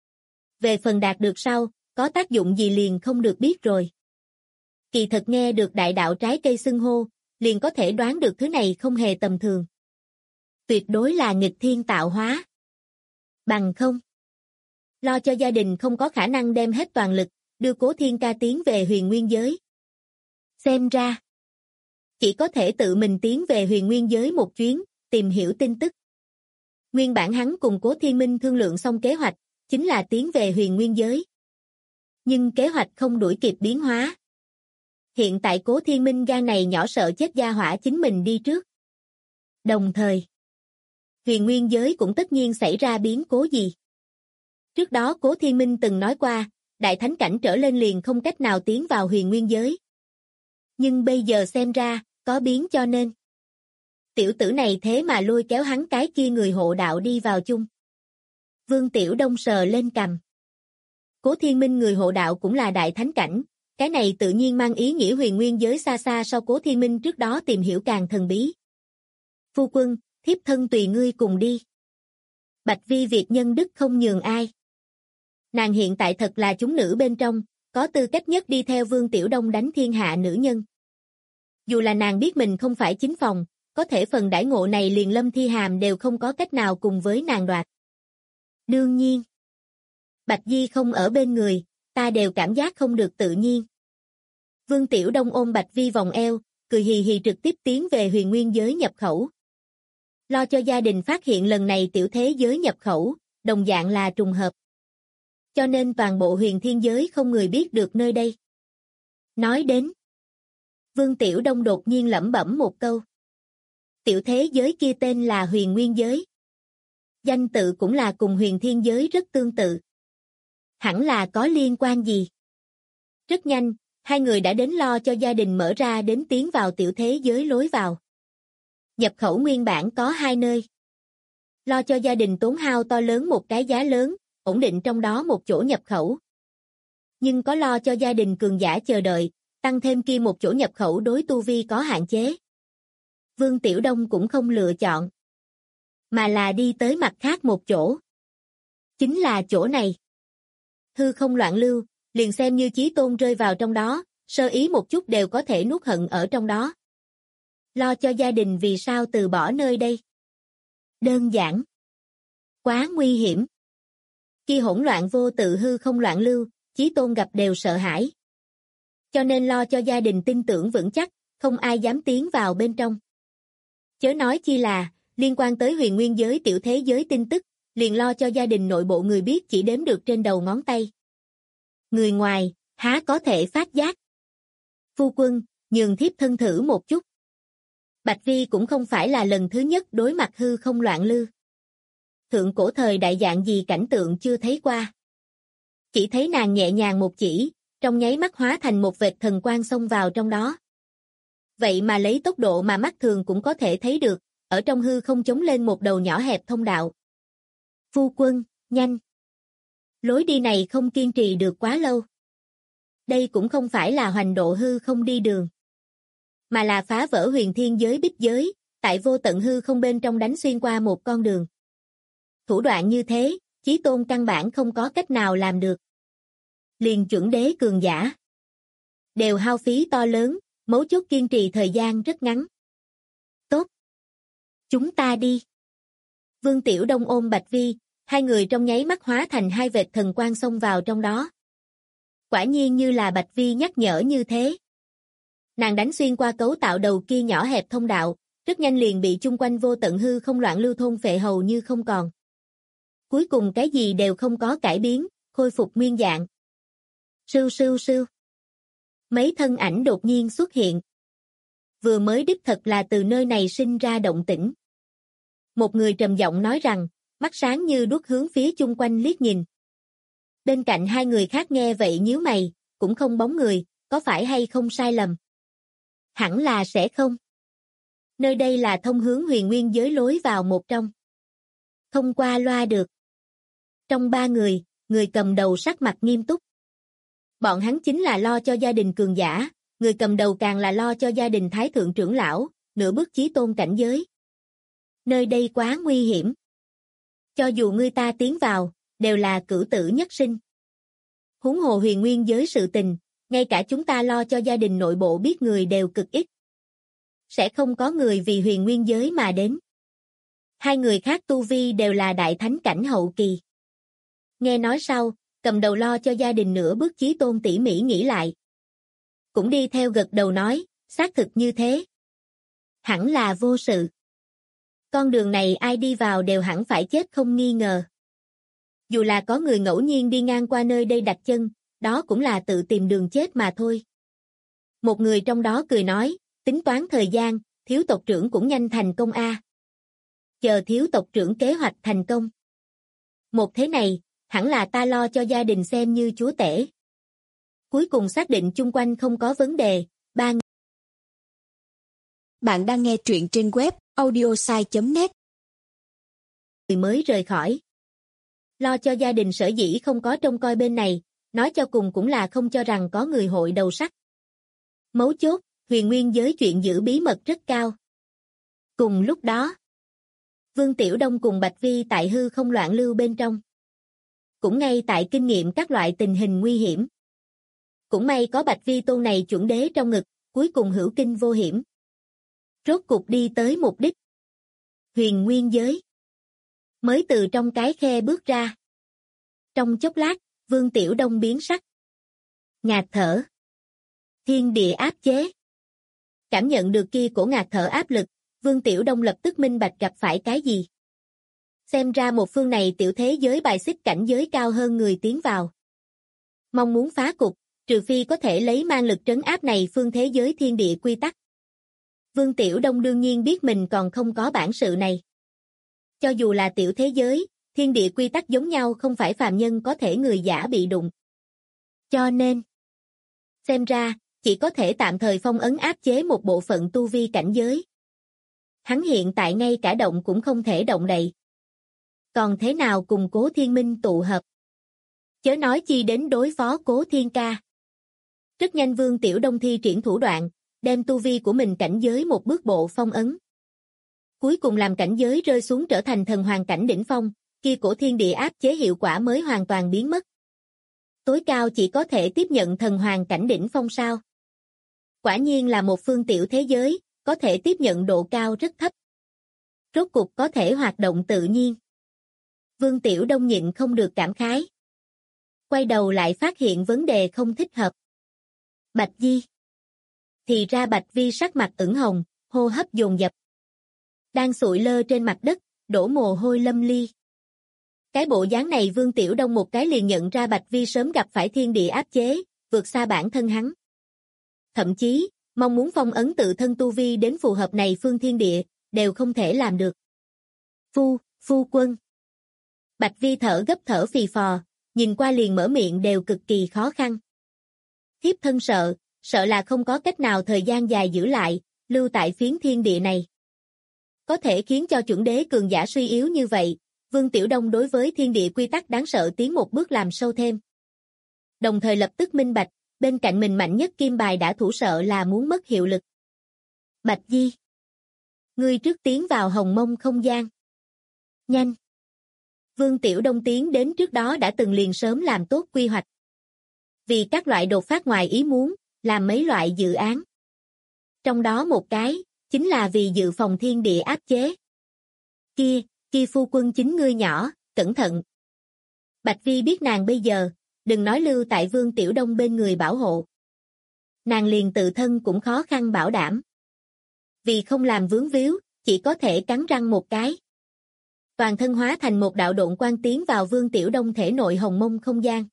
Về phần đạt được sau, có tác dụng gì liền không được biết rồi. Kỳ thật nghe được đại đạo trái cây xưng hô, liền có thể đoán được thứ này không hề tầm thường. Tuyệt đối là nghịch thiên tạo hóa. Bằng không, lo cho gia đình không có khả năng đem hết toàn lực, đưa Cố Thiên ca tiến về huyền nguyên giới. Xem ra, chỉ có thể tự mình tiến về huyền nguyên giới một chuyến, tìm hiểu tin tức. Nguyên bản hắn cùng Cố Thiên Minh thương lượng xong kế hoạch, chính là tiến về huyền nguyên giới. Nhưng kế hoạch không đuổi kịp biến hóa. Hiện tại Cố Thiên Minh gan này nhỏ sợ chết gia hỏa chính mình đi trước. Đồng thời, huyền nguyên giới cũng tất nhiên xảy ra biến cố gì. Trước đó Cố Thiên Minh từng nói qua, đại thánh cảnh trở lên liền không cách nào tiến vào huyền nguyên giới. Nhưng bây giờ xem ra, có biến cho nên. Tiểu tử này thế mà lôi kéo hắn cái kia người hộ đạo đi vào chung. Vương Tiểu Đông sờ lên cằm. Cố Thiên Minh người hộ đạo cũng là đại thánh cảnh, cái này tự nhiên mang ý nghĩa huyền nguyên giới xa xa sau Cố Thiên Minh trước đó tìm hiểu càng thần bí. Phu quân, thiếp thân tùy ngươi cùng đi. Bạch Vi việc nhân đức không nhường ai. Nàng hiện tại thật là chúng nữ bên trong, có tư cách nhất đi theo Vương Tiểu Đông đánh thiên hạ nữ nhân. Dù là nàng biết mình không phải chính phòng, có thể phần đãi ngộ này liền Lâm Thi Hàm đều không có cách nào cùng với nàng đoạt. Đương nhiên, Bạch Di không ở bên người, ta đều cảm giác không được tự nhiên. Vương Tiểu Đông ôm Bạch Vi vòng eo, cười hì hì trực tiếp tiến về huyền nguyên giới nhập khẩu. Lo cho gia đình phát hiện lần này tiểu thế giới nhập khẩu, đồng dạng là trùng hợp. Cho nên toàn bộ huyền thiên giới không người biết được nơi đây. Nói đến, Vương Tiểu Đông đột nhiên lẩm bẩm một câu. Tiểu thế giới kia tên là huyền nguyên giới. Danh tự cũng là cùng huyền thiên giới rất tương tự. Hẳn là có liên quan gì? Rất nhanh, hai người đã đến lo cho gia đình mở ra đến tiến vào tiểu thế giới lối vào. Nhập khẩu nguyên bản có hai nơi. Lo cho gia đình tốn hao to lớn một cái giá lớn, ổn định trong đó một chỗ nhập khẩu. Nhưng có lo cho gia đình cường giả chờ đợi, tăng thêm kia một chỗ nhập khẩu đối tu vi có hạn chế. Vương Tiểu Đông cũng không lựa chọn, mà là đi tới mặt khác một chỗ. Chính là chỗ này. Hư không loạn lưu, liền xem như Chí Tôn rơi vào trong đó, sơ ý một chút đều có thể nuốt hận ở trong đó. Lo cho gia đình vì sao từ bỏ nơi đây? Đơn giản. Quá nguy hiểm. Khi hỗn loạn vô tự hư không loạn lưu, Chí Tôn gặp đều sợ hãi. Cho nên lo cho gia đình tin tưởng vững chắc, không ai dám tiến vào bên trong. Chớ nói chi là, liên quan tới huyền nguyên giới tiểu thế giới tin tức, liền lo cho gia đình nội bộ người biết chỉ đếm được trên đầu ngón tay. Người ngoài, há có thể phát giác. Phu quân, nhường thiếp thân thử một chút. Bạch Vi cũng không phải là lần thứ nhất đối mặt hư không loạn lưu. Thượng cổ thời đại dạng gì cảnh tượng chưa thấy qua. Chỉ thấy nàng nhẹ nhàng một chỉ, trong nháy mắt hóa thành một vệt thần quang xông vào trong đó. Vậy mà lấy tốc độ mà mắt thường cũng có thể thấy được, ở trong hư không chống lên một đầu nhỏ hẹp thông đạo. Phu quân, nhanh. Lối đi này không kiên trì được quá lâu. Đây cũng không phải là hoành độ hư không đi đường, mà là phá vỡ huyền thiên giới bích giới, tại vô tận hư không bên trong đánh xuyên qua một con đường. Thủ đoạn như thế, Chí Tôn căn bản không có cách nào làm được. Liền chuẩn đế cường giả đều hao phí to lớn, mấu chốt kiên trì thời gian rất ngắn. Tốt. Chúng ta đi. Vương Tiểu Đông ôm Bạch Vi, hai người trong nháy mắt hóa thành hai vệt thần quang xông vào trong đó. Quả nhiên như là Bạch Vi nhắc nhở như thế. Nàng đánh xuyên qua cấu tạo đầu kia nhỏ hẹp thông đạo, rất nhanh liền bị chung quanh vô tận hư không loạn lưu thôn phệ hầu như không còn. Cuối cùng cái gì đều không có cải biến, khôi phục nguyên dạng. Sưu sưu sưu. Mấy thân ảnh đột nhiên xuất hiện. Vừa mới đích thật là từ nơi này sinh ra động tĩnh. Một người trầm giọng nói rằng, mắt sáng như đuốc hướng phía chung quanh liếc nhìn. Bên cạnh hai người khác nghe vậy nhíu mày, cũng không bóng người, có phải hay không sai lầm? Hẳn là sẽ không. Nơi đây là thông hướng huyền nguyên giới lối vào một trong. Không qua loa được. Trong ba người, người cầm đầu sắc mặt nghiêm túc. Bọn hắn chính là lo cho gia đình cường giả, người cầm đầu càng là lo cho gia đình thái thượng trưởng lão, nửa bước chí tôn cảnh giới. Nơi đây quá nguy hiểm. Cho dù ngươi ta tiến vào, đều là cửu tử nhất sinh. Huống hồ huyền nguyên giới sự tình, ngay cả chúng ta lo cho gia đình nội bộ biết người đều cực ít. Sẽ không có người vì huyền nguyên giới mà đến. Hai người khác tu vi đều là đại thánh cảnh hậu kỳ. Nghe nói sau, cầm đầu lo cho gia đình nửa bước chí tôn tỉ mỉ nghĩ lại. Cũng đi theo gật đầu nói, xác thực như thế. Hẳn là vô sự. Con đường này ai đi vào đều hẳn phải chết không nghi ngờ. Dù là có người ngẫu nhiên đi ngang qua nơi đây đặt chân, đó cũng là tự tìm đường chết mà thôi. Một người trong đó cười nói, tính toán thời gian, thiếu tộc trưởng cũng nhanh thành công a. Chờ thiếu tộc trưởng kế hoạch thành công. Một thế này, hẳn là ta lo cho gia đình xem như chúa tể. Cuối cùng xác định chung quanh không có vấn đề, ba người. Bạn đang nghe truyện trên web audiosai.net. Người mới rời khỏi. Lo cho gia đình sở dĩ không có trông coi bên này, nói cho cùng cũng là không cho rằng có người hội đầu sắt. Mấu chốt, huyền nguyên giới chuyện giữ bí mật rất cao. Cùng lúc đó, Vương Tiểu Đông cùng Bạch Vi tại hư không loạn lưu bên trong. Cũng ngay tại kinh nghiệm các loại tình hình nguy hiểm. Cũng may có Bạch Vi tôn này chuẩn đế trong ngực, cuối cùng hữu kinh vô hiểm. Rốt cục đi tới mục đích. Huyền nguyên giới. Mới từ trong cái khe bước ra. Trong chốc lát, Vương Tiểu Đông biến sắc. Ngạt thở. Thiên địa áp chế. Cảm nhận được kia cổ ngạt thở áp lực, Vương Tiểu Đông lập tức minh bạch gặp phải cái gì. Xem ra một phương này tiểu thế giới bài xích cảnh giới cao hơn người tiến vào. Mong muốn phá cục, trừ phi có thể lấy mang lực trấn áp này phương thế giới thiên địa quy tắc. Vương Tiểu Đông đương nhiên biết mình còn không có bản sự này. Cho dù là tiểu thế giới, thiên địa quy tắc giống nhau không phải phàm nhân có thể người giả bị đụng. Cho nên, xem ra, chỉ có thể tạm thời phong ấn áp chế một bộ phận tu vi cảnh giới. Hắn hiện tại ngay cả động cũng không thể động đậy. Còn thế nào cùng Cố Thiên Minh tụ hợp? Chớ nói chi đến đối phó Cố Thiên Ca. Rất nhanh Vương Tiểu Đông thi triển thủ đoạn, đem tu vi của mình cảnh giới một bước bộ phong ấn. Cuối cùng làm cảnh giới rơi xuống trở thành thần hoàng cảnh đỉnh phong, kia cổ thiên địa áp chế hiệu quả mới hoàn toàn biến mất. Tối cao chỉ có thể tiếp nhận thần hoàng cảnh đỉnh phong sao. Quả nhiên là một phương tiểu thế giới, có thể tiếp nhận độ cao rất thấp. Rốt cục có thể hoạt động tự nhiên. Vương Tiểu Đông nhịn không được cảm khái. Quay đầu lại phát hiện vấn đề không thích hợp. Bạch Di. Thì ra Bạch Vi sắc mặt ửng hồng, hô hấp dồn dập. Đang sụi lơ trên mặt đất, đổ mồ hôi lâm ly. Cái bộ dáng này Vương Tiểu Đông một cái liền nhận ra Bạch Vi sớm gặp phải thiên địa áp chế, vượt xa bản thân hắn. Thậm chí, mong muốn phong ấn tự thân tu vi đến phù hợp này phương thiên địa, đều không thể làm được. Phu quân. Bạch Vi thở gấp thở phì phò, nhìn qua liền mở miệng đều cực kỳ khó khăn. Thiếp thân sợ là không có cách nào thời gian dài giữ lại, lưu tại phiến thiên địa này. Có thể khiến cho chuẩn đế cường giả suy yếu như vậy, Vương Tiểu Đông đối với thiên địa quy tắc đáng sợ tiến một bước làm sâu thêm. Đồng thời lập tức minh bạch, bên cạnh mình mạnh nhất kim bài đã thủ sợ là muốn mất hiệu lực. Bạch Di. Ngươi trước tiến vào hồng mông không gian. Nhanh. Vương Tiểu Đông tiến đến trước đó đã từng liền sớm làm tốt quy hoạch. Vì các loại đột phát ngoài ý muốn, làm mấy loại dự án. Trong đó một cái, chính là vì dự phòng thiên địa áp chế. Kia phu quân chính ngươi nhỏ, cẩn thận. Bạch Vi biết nàng bây giờ, đừng nói lưu tại Vương Tiểu Đông bên người bảo hộ. Nàng liền tự thân cũng khó khăn bảo đảm. Vì không làm vướng víu, chỉ có thể cắn răng một cái. Toàn thân hóa thành một đạo độn quang tiến vào Vương Tiểu Đông thể nội hồng mông không gian.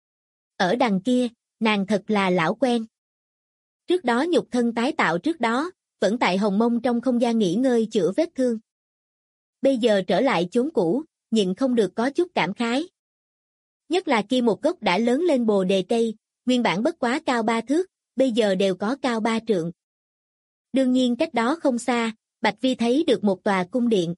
Ở đằng kia, nàng thật là lão quen. Trước đó nhục thân tái tạo trước đó, vẫn tại hồng mông trong không gian nghỉ ngơi chữa vết thương. Bây giờ trở lại chốn cũ, nhịn không được có chút cảm khái. Nhất là kia một gốc đã lớn lên bồ đề cây, nguyên bản bất quá cao 3 thước, bây giờ đều có cao 3 trượng. Đương nhiên cách đó không xa, Bạch Vi thấy được một tòa cung điện.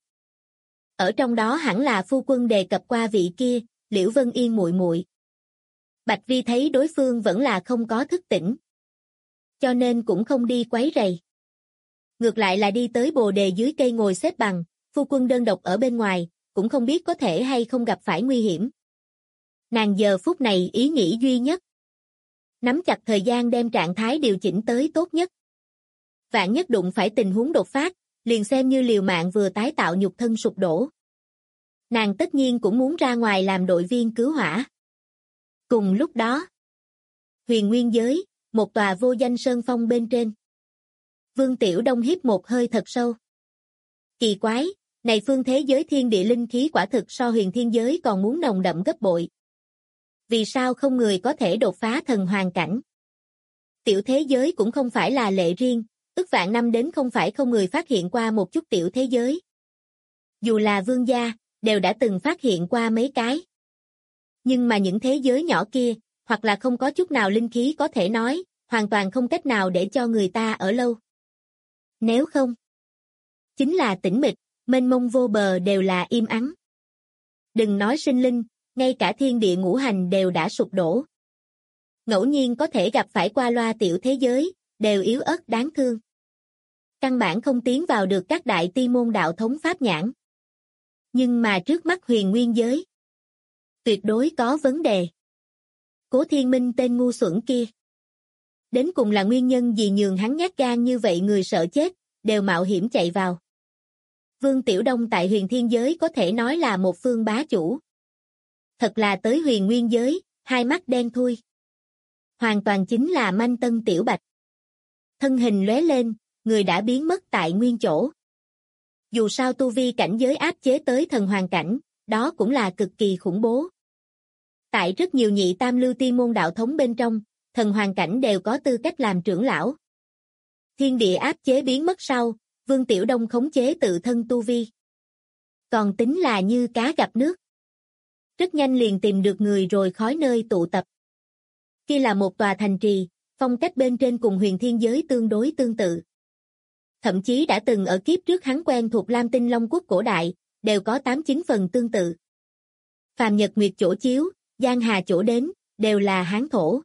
Ở trong đó hẳn là phu quân đề cập qua vị kia, Liễu Vân Yên muội muội. Bạch Vi thấy đối phương vẫn là không có thức tỉnh, cho nên cũng không đi quấy rầy. Ngược lại là đi tới bồ đề dưới cây ngồi xếp bằng, phu quân đơn độc ở bên ngoài, cũng không biết có thể hay không gặp phải nguy hiểm. Nàng giờ phút này ý nghĩ duy nhất. Nắm chặt thời gian đem trạng thái điều chỉnh tới tốt nhất. Vạn nhất đụng phải tình huống đột phát, liền xem như liều mạng vừa tái tạo nhục thân sụp đổ. Nàng tất nhiên cũng muốn ra ngoài làm đội viên cứu hỏa. Cùng lúc đó, Huyền Nguyên giới, một tòa vô danh sơn phong bên trên. Vương Tiểu Đông hít một hơi thật sâu. Kỳ quái, này phương thế giới thiên địa linh khí quả thực so huyền thiên giới còn muốn nồng đậm gấp bội. Vì sao không người có thể đột phá thần hoàng cảnh? Tiểu thế giới cũng không phải là lệ riêng, ức vạn năm đến không phải không người phát hiện qua một chút tiểu thế giới. Dù là vương gia, đều đã từng phát hiện qua mấy cái. Nhưng mà những thế giới nhỏ kia, hoặc là không có chút nào linh khí có thể nói, hoàn toàn không cách nào để cho người ta ở lâu. Nếu không, chính là tĩnh mịch, mênh mông vô bờ đều là im ắng. Đừng nói sinh linh, ngay cả thiên địa ngũ hành đều đã sụp đổ. Ngẫu nhiên có thể gặp phải qua loa tiểu thế giới, đều yếu ớt đáng thương. Căn bản không tiến vào được các đại ti môn đạo thống pháp nhãn. Nhưng mà trước mắt huyền nguyên giới, tuyệt đối có vấn đề. Cố Thiên Minh tên ngu xuẩn kia. Đến cùng là nguyên nhân gì nhường hắn nhát gan như vậy, người sợ chết, đều mạo hiểm chạy vào. Vương Tiểu Đông tại huyền thiên giới có thể nói là một phương bá chủ. Thật là tới huyền nguyên giới, hai mắt đen thui. Hoàn toàn chính là manh tân tiểu bạch. Thân hình lóe lên, người đã biến mất tại nguyên chỗ. Dù sao tu vi cảnh giới áp chế tới thần hoàng cảnh, đó cũng là cực kỳ khủng bố. Tại rất nhiều nhị tam lưu tiên môn đạo thống bên trong, thần hoàng cảnh đều có tư cách làm trưởng lão. Thiên địa áp chế biến mất sau, Vương Tiểu Đông khống chế tự thân tu vi. Còn tính là như cá gặp nước. Rất nhanh liền tìm được người rồi khói nơi tụ tập. Kia là một tòa thành trì, phong cách bên trên cùng huyền thiên giới tương đối tương tự. Thậm chí đã từng ở kiếp trước hắn quen thuộc Lam Tinh Long Quốc cổ đại, đều có 8-9 phần tương tự. Phàm Nhật Nguyệt chỗ chiếu, Giang Hà chỗ đến, đều là Hán thổ.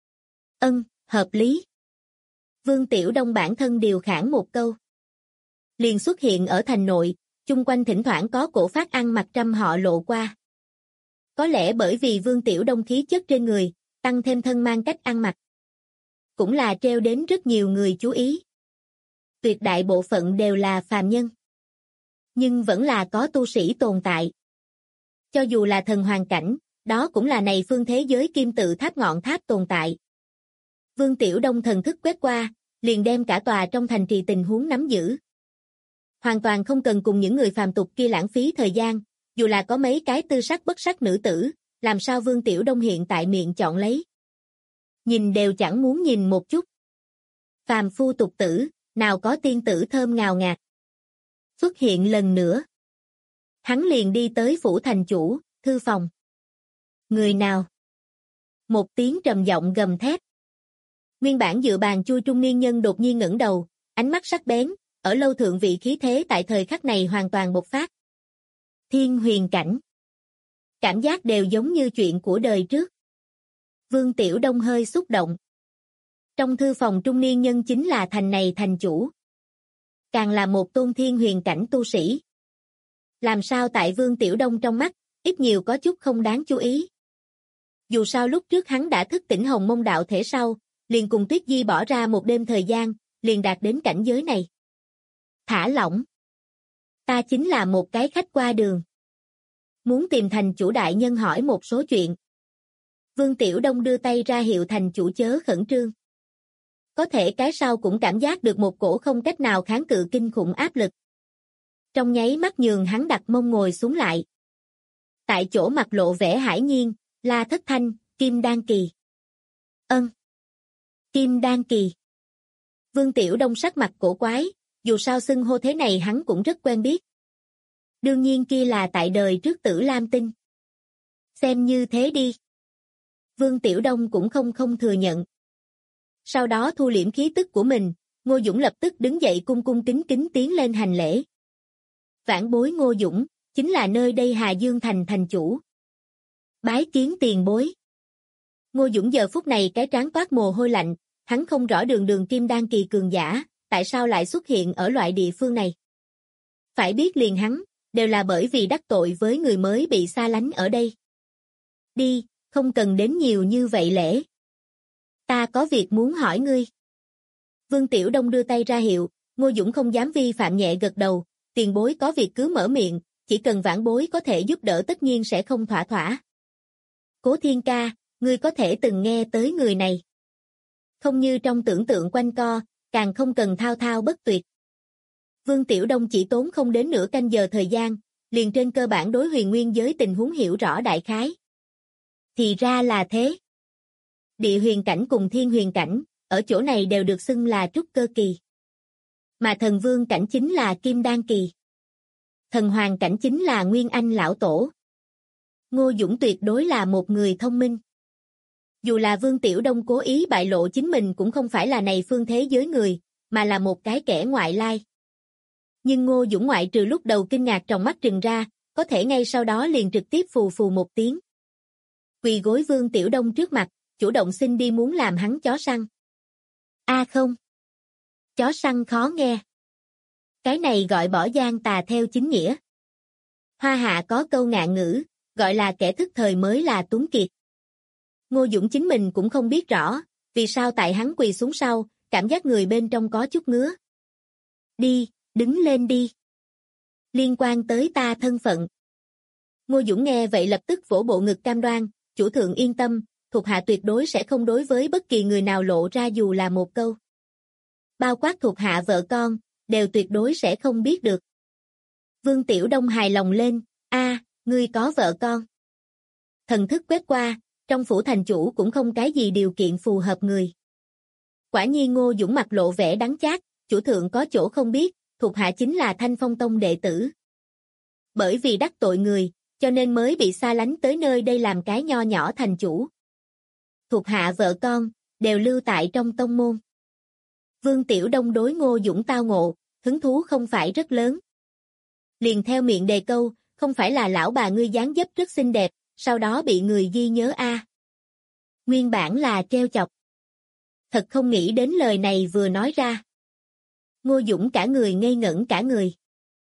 Hợp lý. Vương Tiểu Đông bản thân điều khản một câu. Liền xuất hiện ở thành nội, chung quanh thỉnh thoảng có cổ phát ăn mặc trăm họ lộ qua. Có lẽ bởi vì Vương Tiểu Đông khí chất trên người, tăng thêm thân mang cách ăn mặc. Cũng là treo đến rất nhiều người chú ý. Tuyệt đại bộ phận đều là phàm nhân. Nhưng vẫn là có tu sĩ tồn tại. Cho dù là thần hoàng cảnh, đó cũng là này phương thế giới kim tự tháp ngọn tháp tồn tại. Vương Tiểu Đông thần thức quét qua, liền đem cả tòa trong thành trì tình huống nắm giữ. Hoàn toàn không cần cùng những người phàm tục kia lãng phí thời gian, dù là có mấy cái tư sắc bất sắc nữ tử, làm sao Vương Tiểu Đông hiện tại miệng chọn lấy. Nhìn đều chẳng muốn nhìn một chút. Phàm phu tục tử, nào có tiên tử thơm ngào ngạt. Xuất hiện lần nữa. Hắn liền đi tới phủ thành chủ, thư phòng. Người nào? Một tiếng trầm giọng gầm thét. Nguyên bản dựa bàn chui trung niên nhân đột nhiên ngẩng đầu, ánh mắt sắc bén, ở lâu thượng vị khí thế tại thời khắc này hoàn toàn bộc phát. Thiên huyền cảnh. Cảm giác đều giống như chuyện của đời trước. Vương Tiểu Đông hơi xúc động. Trong thư phòng trung niên nhân chính là thành này thành chủ. Càng là một tôn thiên huyền cảnh tu sĩ. Làm sao tại Vương Tiểu Đông trong mắt, ít nhiều có chút không đáng chú ý. Dù sao lúc trước hắn đã thức tỉnh hồng mông đạo thể sau, liền cùng Tuyết Di bỏ ra một đêm thời gian, liền đạt đến cảnh giới này. Thả lỏng. Ta chính là một cái khách qua đường. Muốn tìm thành chủ đại nhân hỏi một số chuyện. Vương Tiểu Đông đưa tay ra hiệu thành chủ chớ khẩn trương. Có thể cái sau cũng cảm giác được một cổ không cách nào kháng cự kinh khủng áp lực. Trong nháy mắt nhường hắn đặt mông ngồi xuống lại. Tại chỗ mặt lộ vẻ hải nhiên, La Thất Thanh, Kim Đan Kỳ. Kim Đan Kỳ. Vương Tiểu Đông sắc mặt cổ quái, dù sao xưng hô thế này hắn cũng rất quen biết. Đương nhiên kia là tại đời trước Tử Lam Tinh. Xem như thế đi. Vương Tiểu Đông cũng không thừa nhận. Sau đó thu liễm khí tức của mình, Ngô Dũng lập tức đứng dậy cung cung kính kính tiến lên hành lễ. Vãn bối Ngô Dũng, chính là nơi đây Hà Dương thành thành chủ. Bái kiến tiền bối. Ngô Dũng giờ phút này cái trán toát mồ hôi lạnh, hắn không rõ đường Kim Đan Kỳ cường giả, tại sao lại xuất hiện ở loại địa phương này. Phải biết liền hắn, đều là bởi vì đắc tội với người mới bị xa lánh ở đây. Đi, không cần đến nhiều như vậy lễ. Ta có việc muốn hỏi ngươi. Vương Tiểu Đông đưa tay ra hiệu, Ngô Dũng không dám vi phạm nhẹ gật đầu, tiền bối có việc cứ mở miệng, chỉ cần vãn bối có thể giúp đỡ tất nhiên sẽ không thỏa thỏa. Cố Thiên ca, ngươi có thể từng nghe tới người này. Không như trong tưởng tượng quanh co, càng không cần thao thao bất tuyệt. Vương Tiểu Đông chỉ tốn không đến nửa canh giờ thời gian, liền trên cơ bản đối huyền nguyên giới tình huống hiểu rõ đại khái. Thì ra là thế. Địa huyền cảnh cùng thiên huyền cảnh, ở chỗ này đều được xưng là trúc cơ kỳ. Mà thần vương cảnh chính là kim đan kỳ. Thần hoàng cảnh chính là nguyên anh lão tổ. Ngô Dũng tuyệt đối là một người thông minh. Dù là Vương Tiểu Đông cố ý bại lộ chính mình cũng không phải là này phương thế giới người, mà là một cái kẻ ngoại lai. Nhưng Ngô Dũng ngoại trừ lúc đầu kinh ngạc trong mắt trừng ra, có thể ngay sau đó liền trực tiếp phù phù một tiếng. Quỳ gối Vương Tiểu Đông trước mặt, chủ động xin đi muốn làm hắn chó săn. Không. Chó săn khó nghe. Cái này gọi bỏ gian tà theo chính nghĩa. Hoa hạ có câu ngạn ngữ, gọi là kẻ thức thời mới là tuấn kiệt. Ngô Dũng chính mình cũng không biết rõ, vì sao tại hắn quỳ xuống sau, cảm giác người bên trong có chút ngứa. Đi, đứng lên đi. Liên quan tới ta thân phận. Ngô Dũng nghe vậy lập tức vỗ bộ ngực cam đoan, chủ thượng yên tâm, thuộc hạ tuyệt đối sẽ không đối với bất kỳ người nào lộ ra dù là một câu. bao quát thuộc hạ vợ con, đều tuyệt đối sẽ không biết được. Vương Tiểu Đông hài lòng lên, ngươi có vợ con. Thần thức quét qua, trong phủ thành chủ cũng không cái gì điều kiện phù hợp người. Quả nhiên Ngô Dũng mặt lộ vẻ đắng chát, chủ thượng có chỗ không biết, thuộc hạ chính là Thanh Phong Tông đệ tử. Bởi vì đắc tội người, cho nên mới bị xa lánh tới nơi đây làm cái nho nhỏ thành chủ. Thuộc hạ vợ con, đều lưu tại trong tông môn. Vương Tiểu Đông đối Ngô Dũng tao ngộ, hứng thú không phải rất lớn. Liền theo miệng đề câu, không phải là lão bà ngươi dáng dấp rất xinh đẹp, sau đó bị người ghi nhớ Nguyên bản là treo chọc. Thật không nghĩ đến lời này vừa nói ra. Ngô Dũng cả người ngây ngẩn cả người.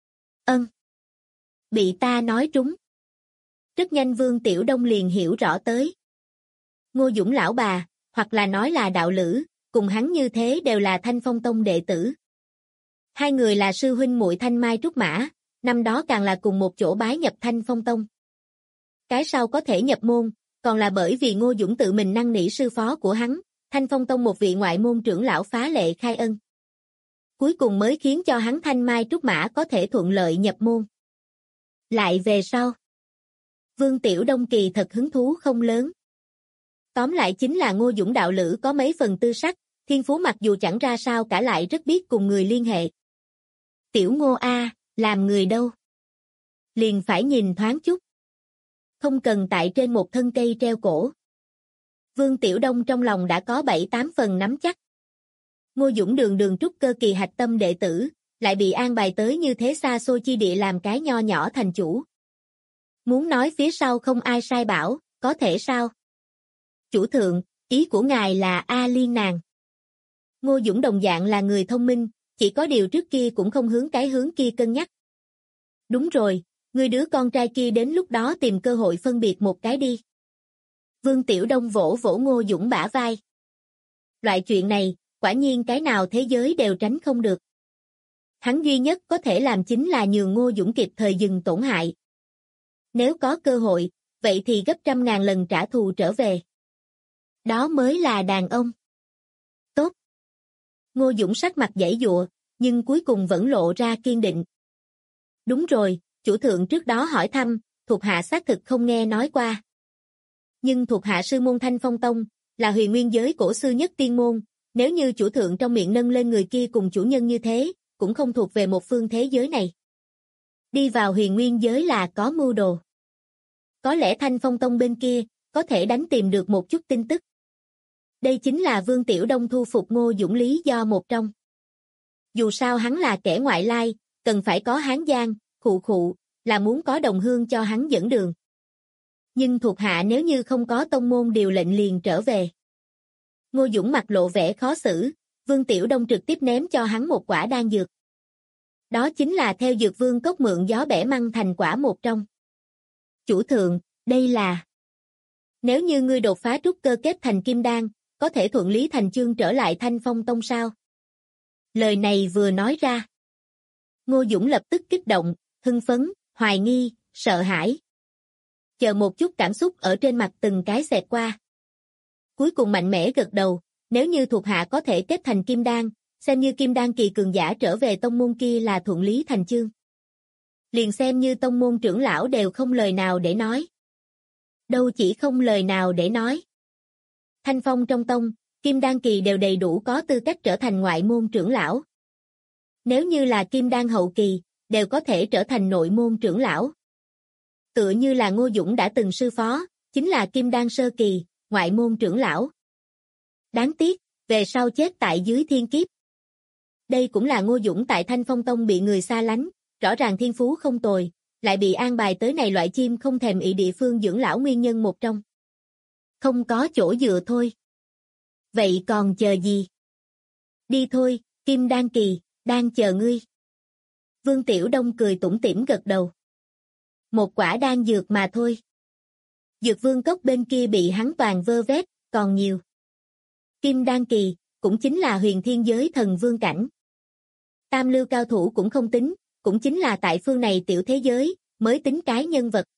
Bị ta nói trúng. Rất nhanh Vương Tiểu Đông liền hiểu rõ tới. Ngô Dũng lão bà, hoặc là nói là đạo lữ, cùng hắn như thế đều là Thanh Phong Tông đệ tử. Hai người là sư huynh muội Thanh Mai Trúc Mã, năm đó càng là cùng một chỗ bái nhập Thanh Phong Tông. Cái sau có thể nhập môn, còn là bởi vì Ngô Dũng tự mình năn nỉ sư phó của hắn, Thanh Phong Tông một vị ngoại môn trưởng lão phá lệ khai ân. Cuối cùng mới khiến cho hắn Thanh Mai Trúc Mã có thể thuận lợi nhập môn. Lại về sau, Vương Tiểu Đông kỳ thật hứng thú không lớn. Tóm lại chính là Ngô Dũng đạo lữ có mấy phần tư sắc, thiên phú mặc dù chẳng ra sao cả lại rất biết cùng người liên hệ. Tiểu Ngô làm người đâu? Liền phải nhìn thoáng chút. Không cần tại trên một thân cây treo cổ. Vương Tiểu Đông trong lòng đã có 7-8 phần nắm chắc. Ngô Dũng đường trúc cơ kỳ hạch tâm đệ tử, lại bị an bài tới như thế xa xôi chi địa làm cái nho nhỏ thành chủ. Muốn nói phía sau không ai sai bảo, có thể sao? Chủ thượng, ý của ngài là Liên nàng. Ngô Dũng đồng dạng là người thông minh, chỉ có điều trước kia cũng không hướng cái hướng kia cân nhắc. Đúng rồi, người đứa con trai kia đến lúc đó tìm cơ hội phân biệt một cái đi. Vương Tiểu Đông vỗ vỗ Ngô Dũng bả vai. Loại chuyện này, quả nhiên cái nào thế giới đều tránh không được. Hắn duy nhất có thể làm chính là nhường Ngô Dũng kịp thời dừng tổn hại. Nếu có cơ hội, vậy thì gấp 100.000 lần trả thù trở về. Đó mới là đàn ông. Tốt. Ngô Dũng sắc mặt giãy giụa, nhưng cuối cùng vẫn lộ ra kiên định. Đúng rồi, chủ thượng trước đó hỏi thăm, thuộc hạ xác thực không nghe nói qua. Nhưng thuộc hạ sư môn Thanh Phong Tông, là huyền nguyên giới cổ xưa nhất tiên môn, nếu như chủ thượng trong miệng nâng lên người kia cùng chủ nhân như thế, cũng không thuộc về một phương thế giới này. Đi vào huyền nguyên giới là có mưu đồ. Có lẽ Thanh Phong Tông bên kia, có thể đánh tìm được một chút tin tức. Đây chính là Vương Tiểu Đông thu phục Ngô Dũng lý do một trong. Dù sao hắn là kẻ ngoại lai, cần phải có hán giang, khụ, là muốn có đồng hương cho hắn dẫn đường. Nhưng thuộc hạ nếu như không có tông môn điều lệnh liền trở về. Ngô Dũng mặt lộ vẻ khó xử, Vương Tiểu Đông trực tiếp ném cho hắn một quả đan dược. Đó chính là theo dược vương cốc mượn gió bẻ măng thành quả một trong. Chủ thượng, đây là... Nếu như ngươi đột phá trúc cơ kết thành kim đan, có thể thuận lý thành chương trở lại Thanh Phong Tông sao? Lời này vừa nói ra. Ngô Dũng lập tức kích động, hưng phấn, hoài nghi, sợ hãi. Chờ một chút cảm xúc ở trên mặt từng cái xẹt qua. Cuối cùng mạnh mẽ gật đầu, nếu như thuộc hạ có thể kết thành kim đan, xem như kim đan kỳ cường giả trở về tông môn kia là thuận lý thành chương. Liền xem như tông môn trưởng lão đều không lời nào để nói. Đâu chỉ không lời nào để nói. Thanh Phong trong tông, kim đan kỳ đều đầy đủ có tư cách trở thành ngoại môn trưởng lão. Nếu như là kim đan hậu kỳ, đều có thể trở thành nội môn trưởng lão. Tựa như là Ngô Dũng đã từng sư phó, chính là kim đan sơ kỳ, ngoại môn trưởng lão. Đáng tiếc, về sau chết tại dưới thiên kiếp. Đây cũng là Ngô Dũng tại Thanh Phong Tông bị người xa lánh, rõ ràng thiên phú không tồi, lại bị an bài tới này loại chim không thèm ị địa phương dưỡng lão nguyên nhân một trong. Không có chỗ dựa thôi. Vậy còn chờ gì? Đi thôi, kim đan kỳ, đang chờ ngươi. Vương Tiểu Đông cười tủm tỉm gật đầu. Một quả đan dược mà thôi. Dược vương cốc bên kia bị hắn toàn vơ vét, còn nhiều. Kim đan kỳ, cũng chính là huyền thiên giới thần vương cảnh. Tam lưu cao thủ cũng không tính, cũng chính là tại phương này tiểu thế giới, mới tính cái nhân vật.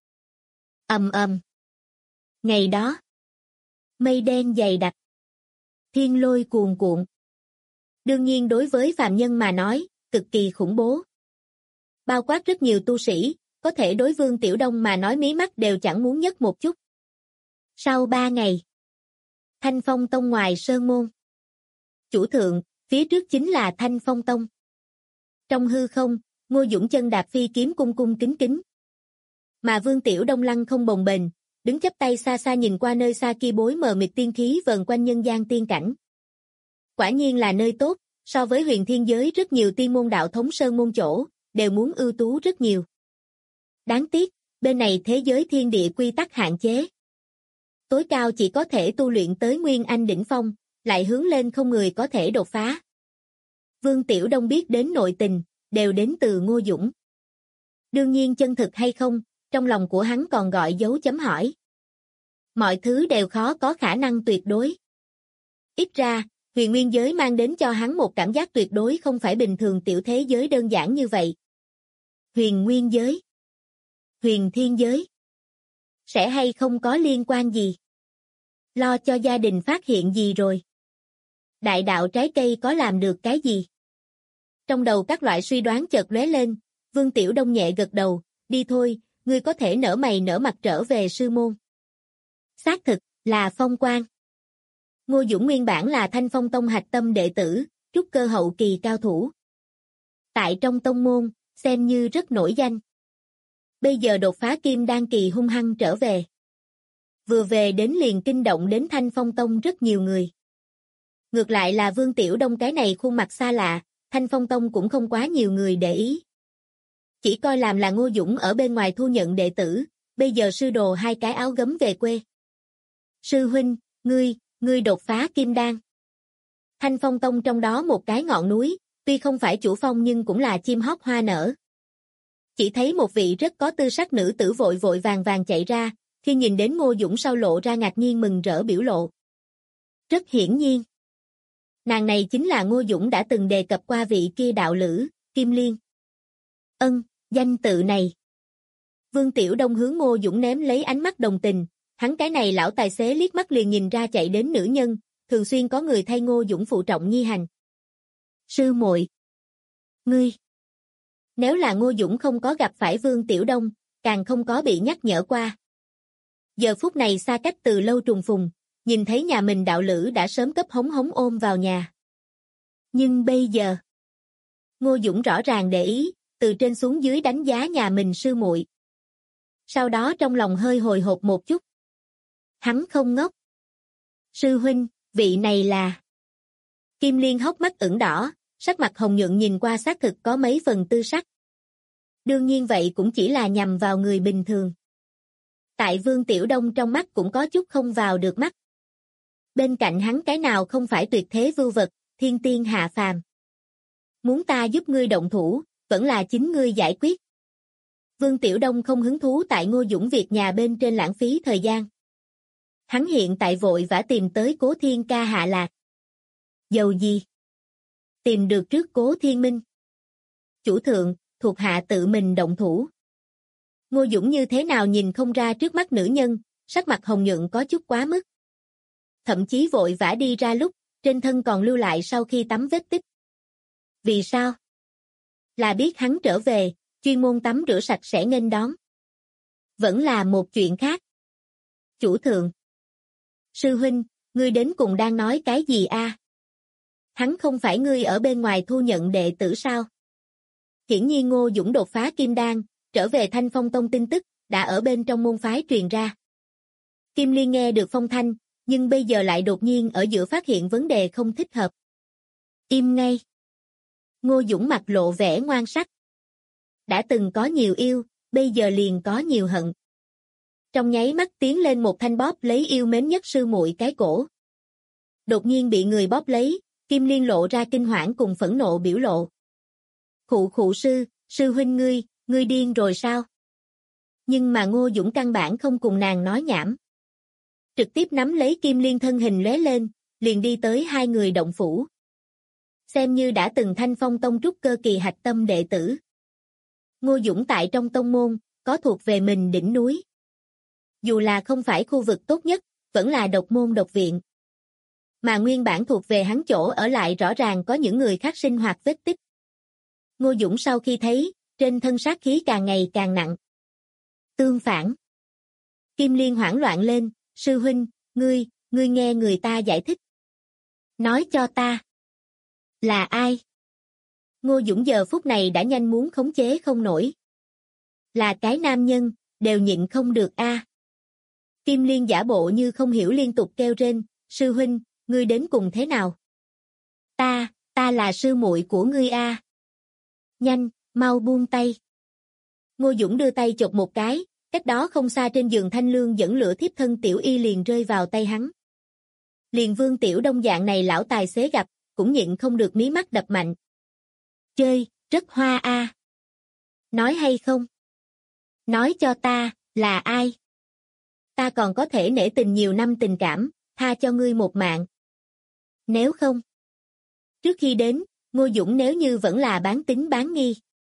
Ngày đó, mây đen dày đặc. Thiên lôi cuồn cuộn. Đương nhiên đối với phàm nhân mà nói, cực kỳ khủng bố. Bao quát rất nhiều tu sĩ, có thể đối Vương Tiểu Đông mà nói mí mắt đều chẳng muốn nhấc một chút. Sau 3 ngày, Thanh Phong Tông ngoài sơn môn. Chủ thượng, phía trước chính là Thanh Phong Tông. Trong hư không, Ngô Dũng chân đạp phi kiếm cung cung kính kính. Mà Vương Tiểu Đông lăng không bồng bềnh, đứng chắp tay xa xa nhìn qua nơi xa kia bối mờ mịt tiên khí vờn quanh nhân gian tiên cảnh. Quả nhiên là nơi tốt, so với huyền thiên giới rất nhiều tiên môn đạo thống sơn môn chỗ, đều muốn ưu tú rất nhiều. Đáng tiếc, bên này thế giới thiên địa quy tắc hạn chế. Tối cao chỉ có thể tu luyện tới Nguyên Anh đỉnh phong, lại hướng lên không người có thể đột phá. Vương Tiểu Đông biết đến nội tình, đều đến từ Ngô Dũng. Đương nhiên chân thực hay không, trong lòng của hắn còn gọi dấu chấm hỏi. Mọi thứ đều khó có khả năng tuyệt đối. Ít ra, huyền nguyên giới mang đến cho hắn một cảm giác tuyệt đối không phải bình thường tiểu thế giới đơn giản như vậy. Huyền nguyên giới, huyền thiên giới, sẽ hay không có liên quan gì? Lo cho gia đình phát hiện gì rồi? Đại đạo trái cây có làm được cái gì? Trong đầu các loại suy đoán chợt lóe lên, Vương Tiểu Đông nhẹ gật đầu, đi thôi, ngươi có thể nở mày nở mặt trở về sư môn. Xác thực, là Phong Quang. Ngô Dũng nguyên bản là Thanh Phong Tông hạch tâm đệ tử, trúc cơ hậu kỳ cao thủ. Tại trong tông môn, xem như rất nổi danh. Bây giờ đột phá kim đan kỳ hung hăng trở về. Vừa về đến liền kinh động đến Thanh Phong Tông rất nhiều người. Ngược lại là Vương Tiểu Đông cái này khuôn mặt xa lạ, Thanh Phong Tông cũng không quá nhiều người để ý. Chỉ coi làm là Ngô Dũng ở bên ngoài thu nhận đệ tử, bây giờ sư đồ 2 cái áo gấm về quê. Sư huynh, ngươi đột phá kim đan. Thanh Phong Tông trong đó một cái ngọn núi, tuy không phải chủ phong nhưng cũng là chim hót hoa nở. Chỉ thấy một vị rất có tư sắc nữ tử vội vội vàng vàng chạy ra, khi nhìn đến Ngô Dũng sau lộ ra ngạc nhiên mừng rỡ biểu lộ. Rất hiển nhiên. Nàng này chính là Ngô Dũng đã từng đề cập qua vị kia đạo lữ, Kim Liên. Danh tự này. Vương Tiểu Đông hướng Ngô Dũng ném lấy ánh mắt đồng tình, hắn cái này lão tài xế liếc mắt liền nhìn ra chạy đến nữ nhân, thường xuyên có người thay Ngô Dũng phụ trọng nhi hành. Sư muội, ngươi. Nếu là Ngô Dũng không có gặp phải Vương Tiểu Đông, càng không có bị nhắc nhở qua. Giờ phút này xa cách từ lâu trùng phùng, nhìn thấy nhà mình đạo lữ đã sớm cấp hống hống ôm vào nhà. Nhưng bây giờ, Ngô Dũng rõ ràng để ý, từ trên xuống dưới đánh giá nhà mình sư muội. Sau đó trong lòng hơi hồi hộp một chút. Hắn không ngốc. Sư huynh, vị này là... Kim Liên hốc mắt ửng đỏ, sắc mặt hồng nhuận nhìn qua xác thực có mấy phần tư sắc. Đương nhiên vậy cũng chỉ là nhằm vào người bình thường. Tại Vương Tiểu Đông trong mắt cũng có chút không vào được mắt. Bên cạnh hắn cái nào không phải tuyệt thế vưu vật, thiên tiên hạ phàm. Muốn ta giúp ngươi động thủ, vẫn là chính ngươi giải quyết. Vương Tiểu Đông không hứng thú tại Ngô Dũng việc nhà bên trên lãng phí thời gian. Hắn hiện tại vội vã tìm tới Cố Thiên Ca hạ lạc. Dầu gì? Tìm được trước Cố Thiên Minh. Chủ thượng, thuộc hạ tự mình động thủ. Ngô Dũng như thế nào nhìn không ra trước mắt nữ nhân, sắc mặt hồng nhuận có chút quá mức. Thậm chí vội vã đi ra lúc, trên thân còn lưu lại sau khi tắm vết tích. Vì sao? Là biết hắn trở về, chuyên môn tắm rửa sạch sẽ nghênh đón. Vẫn là một chuyện khác. Chủ thượng. Sư huynh, ngươi đến cùng đang nói cái gì a? Hắn không phải ngươi ở bên ngoài thu nhận đệ tử sao? Hiển nhiên Ngô Dũng đột phá kim đan, trở về Thanh Phong Tông tin tức, đã ở bên trong môn phái truyền ra. Kim Liên nghe được phong thanh, nhưng bây giờ lại đột nhiên ở giữa phát hiện vấn đề không thích hợp. Im ngay. Ngô Dũng mặt lộ vẻ ngoan sắc. Đã từng có nhiều yêu, bây giờ liền có nhiều hận. Trong nháy mắt tiến lên một thanh bóp lấy yêu mến nhất sư muội cái cổ. Đột nhiên bị người bóp lấy, Kim Liên lộ ra kinh hoảng cùng phẫn nộ biểu lộ. Khụ sư huynh ngươi điên rồi sao? Nhưng mà Ngô Dũng căn bản không cùng nàng nói nhảm. Trực tiếp nắm lấy Kim Liên thân hình lóe lên, liền đi tới hai người động phủ. Xem như đã từng Thanh Phong Tông trúc cơ kỳ hạch tâm đệ tử. Ngô Dũng tại trong tông môn, có thuộc về mình đỉnh núi. Dù là không phải khu vực tốt nhất, vẫn là độc môn độc viện. Mà nguyên bản thuộc về hắn chỗ ở lại rõ ràng có những người khác sinh hoạt vết tích. Ngô Dũng sau khi thấy, trên thân sát khí càng ngày càng nặng. Tương phản. Kim Liên hoảng loạn lên, sư huynh, ngươi nghe người ta giải thích. Nói cho ta. Là ai? Ngô Dũng giờ phút này đã nhanh muốn khống chế không nổi. Là cái nam nhân, đều nhịn không được a. Kim Liên giả bộ như không hiểu liên tục kêu rên, sư huynh, ngươi đến cùng thế nào? Ta là sư muội của ngươi a. Nhanh, mau buông tay. Ngô Dũng đưa tay chộp một cái, cách đó không xa trên giường thanh lương dẫn lửa thiếp thân Tiểu Y liền rơi vào tay hắn. Liền Vương Tiểu Đông dạng này lão tài xế gặp, cũng nhịn không được mí mắt đập mạnh. Chơi, rất hoa a. Nói hay không? Nói cho ta, là ai? Ta còn có thể nể tình nhiều năm tình cảm, tha cho ngươi một mạng. Nếu không. Trước khi đến, Ngô Dũng nếu như vẫn là bán tín bán nghi.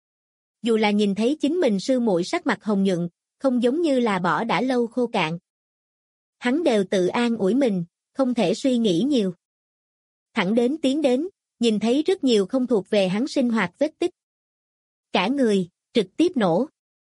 Dù là nhìn thấy chính mình sư muội sắc mặt hồng nhuận, không giống như là bỏ đã lâu khô cạn. Hắn đều tự an ủi mình, không thể suy nghĩ nhiều. Thẳng đến tiến đến, nhìn thấy rất nhiều không thuộc về hắn sinh hoạt vết tích. Cả người, trực tiếp nổ.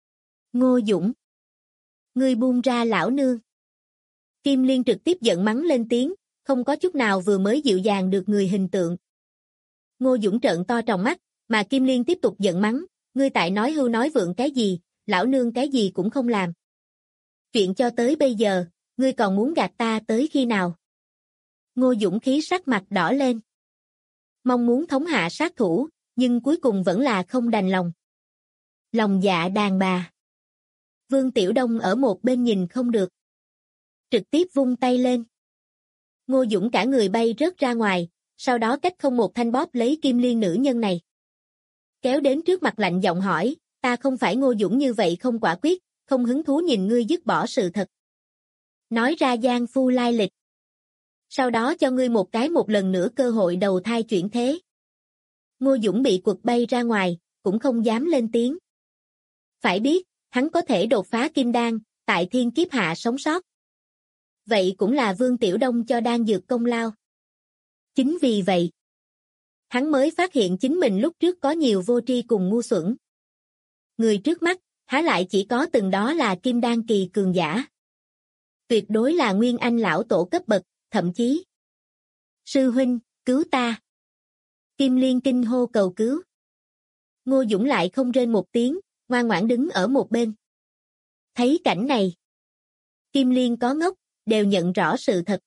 Ngô Dũng. Ngươi buông ra lão nương. Kim Liên trực tiếp giận mắng lên tiếng, không có chút nào vừa mới dịu dàng được người hình tượng. Ngô Dũng trợn to tròng mắt, mà Kim Liên tiếp tục giận mắng, ngươi tại nói hưu nói vượng cái gì, lão nương cái gì cũng không làm. Chuyện cho tới bây giờ, ngươi còn muốn gạt ta tới khi nào? Ngô Dũng khí sắc mặt đỏ lên. Mong muốn thống hạ sát thủ, nhưng cuối cùng vẫn là không đành lòng. Lòng dạ đàn bà. Vương Tiểu Đông ở một bên nhìn không được. Trực tiếp vung tay lên. Ngô Dũng cả người bay rớt ra ngoài, sau đó cách không một thanh bóp lấy Kim Liên nữ nhân này. Kéo đến trước mặt lạnh giọng hỏi, ta không phải Ngô Dũng như vậy không quả quyết, không hứng thú nhìn ngươi dứt bỏ sự thật. Nói ra giang phu lai lịch. Sau đó cho ngươi một cái một lần nữa cơ hội đầu thai chuyển thế. Ngô Dũng bị quật bay ra ngoài, cũng không dám lên tiếng. Phải biết, hắn có thể đột phá kim đan, tại thiên kiếp hạ sống sót. Vậy cũng là Vương Tiểu Đông cho đan dược công lao. Chính vì vậy, hắn mới phát hiện chính mình lúc trước có nhiều vô tri cùng ngu xuẩn. Người trước mắt, há lại chỉ có từng đó là kim đan kỳ cường giả. Tuyệt đối là nguyên anh lão tổ cấp bậc, thậm chí. Sư huynh, cứu ta. Kim Liên kinh hô cầu cứu. Ngô Dũng lại không rên một tiếng, ngoan ngoãn đứng ở một bên. Thấy cảnh này, Kim Liên có ngốc, đều nhận rõ sự thật.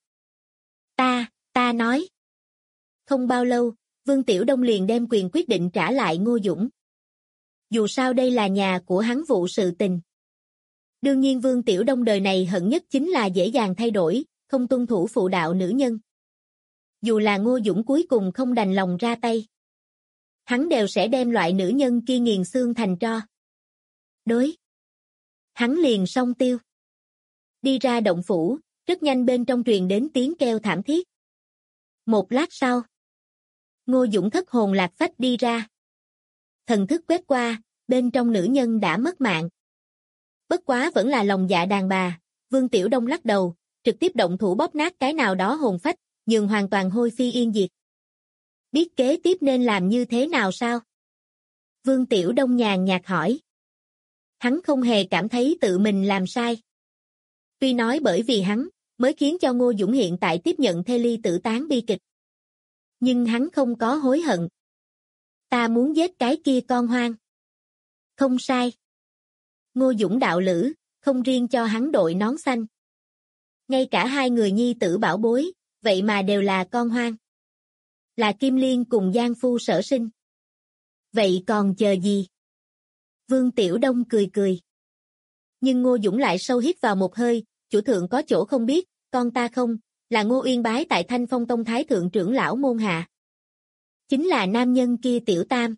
Ta nói. Không bao lâu, Vương Tiểu Đông liền đem quyền quyết định trả lại Ngô Dũng. Dù sao đây là nhà của hắn vụ sự tình. Đương nhiên Vương Tiểu Đông đời này hận nhất chính là dễ dàng thay đổi, không tuân thủ phụ đạo nữ nhân. Dù là Ngô Dũng cuối cùng không đành lòng ra tay, hắn đều sẽ đem loại nữ nhân kia nghiền xương thành tro. Đối. Hắn liền song tiêu. Đi ra động phủ, rất nhanh bên trong truyền đến tiếng kêu thảm thiết. Một lát sau, Ngô Dũng thất hồn lạc phách đi ra. Thần thức quét qua, bên trong nữ nhân đã mất mạng. Bất quá vẫn là lòng dạ đàn bà, Vương Tiểu Đông lắc đầu, trực tiếp động thủ bóp nát cái nào đó hồn phách, nhường hoàn toàn hôi phi yên diệt. Biết kế tiếp nên làm như thế nào sao? Vương Tiểu Đông nhàn nhạt hỏi. Hắn không hề cảm thấy tự mình làm sai. Tuy nói bởi vì hắn, mới khiến cho Ngô Dũng hiện tại tiếp nhận thê ly tử tán bi kịch. Nhưng hắn không có hối hận. Ta muốn giết cái kia con hoang. Không sai. Ngô Dũng đạo lữ, không riêng cho hắn đội nón xanh. Ngay cả hai người nhi tử bảo bối, vậy mà đều là con hoang. Là Kim Liên cùng Giang Phu sở sinh. Vậy còn chờ gì? Vương Tiểu Đông cười cười. Nhưng Ngô Dũng lại sâu hít vào một hơi, chủ thượng có chỗ không biết, con ta không, là Ngô Uyên bái tại Thanh Phong Tông Thái Thượng trưởng lão môn hạ. Chính là nam nhân kia Tiểu Tam.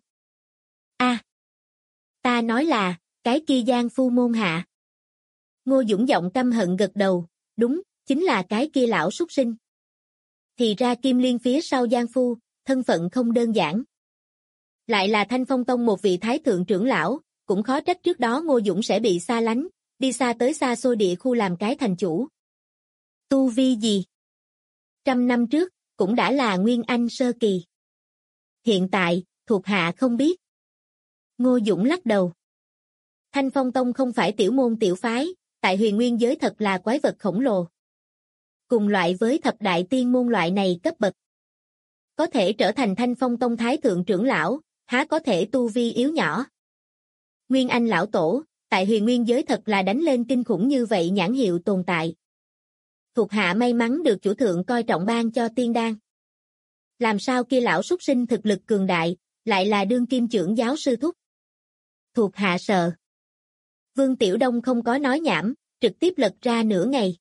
Ta nói là, cái kia Giang Phu môn hạ. Ngô Dũng giọng căm hận gật đầu, đúng, chính là cái kia lão súc sinh. Thì ra Kim Liên phía sau Giang Phu, thân phận không đơn giản. Lại là Thanh Phong Tông một vị Thái Thượng trưởng lão, cũng khó trách trước đó Ngô Dũng sẽ bị xa lánh, đi xa tới xa xôi địa khu làm cái thành chủ. Tu vi gì? 100 năm trước, cũng đã là Nguyên Anh sơ kỳ. Hiện tại, thuộc hạ không biết. Ngô Dũng lắc đầu. Thanh Phong Tông không phải tiểu môn tiểu phái, tại huyền nguyên giới thật là quái vật khổng lồ. Cùng loại với thập đại tiên môn loại này cấp bậc. Có thể trở thành Thanh Phong Tông thái thượng trưởng lão, há có thể tu vi yếu nhỏ. Nguyên Anh lão tổ, tại huyền nguyên giới thật là đánh lên kinh khủng như vậy nhãn hiệu tồn tại. Thuộc hạ may mắn được chủ thượng coi trọng ban cho tiên đan. Làm sao kia lão súc sinh thực lực cường đại, lại là đương kim trưởng giáo sư thúc. Thuộc hạ sợ. Vương Tiểu Đông không có nói nhảm, trực tiếp lật ra nửa ngày.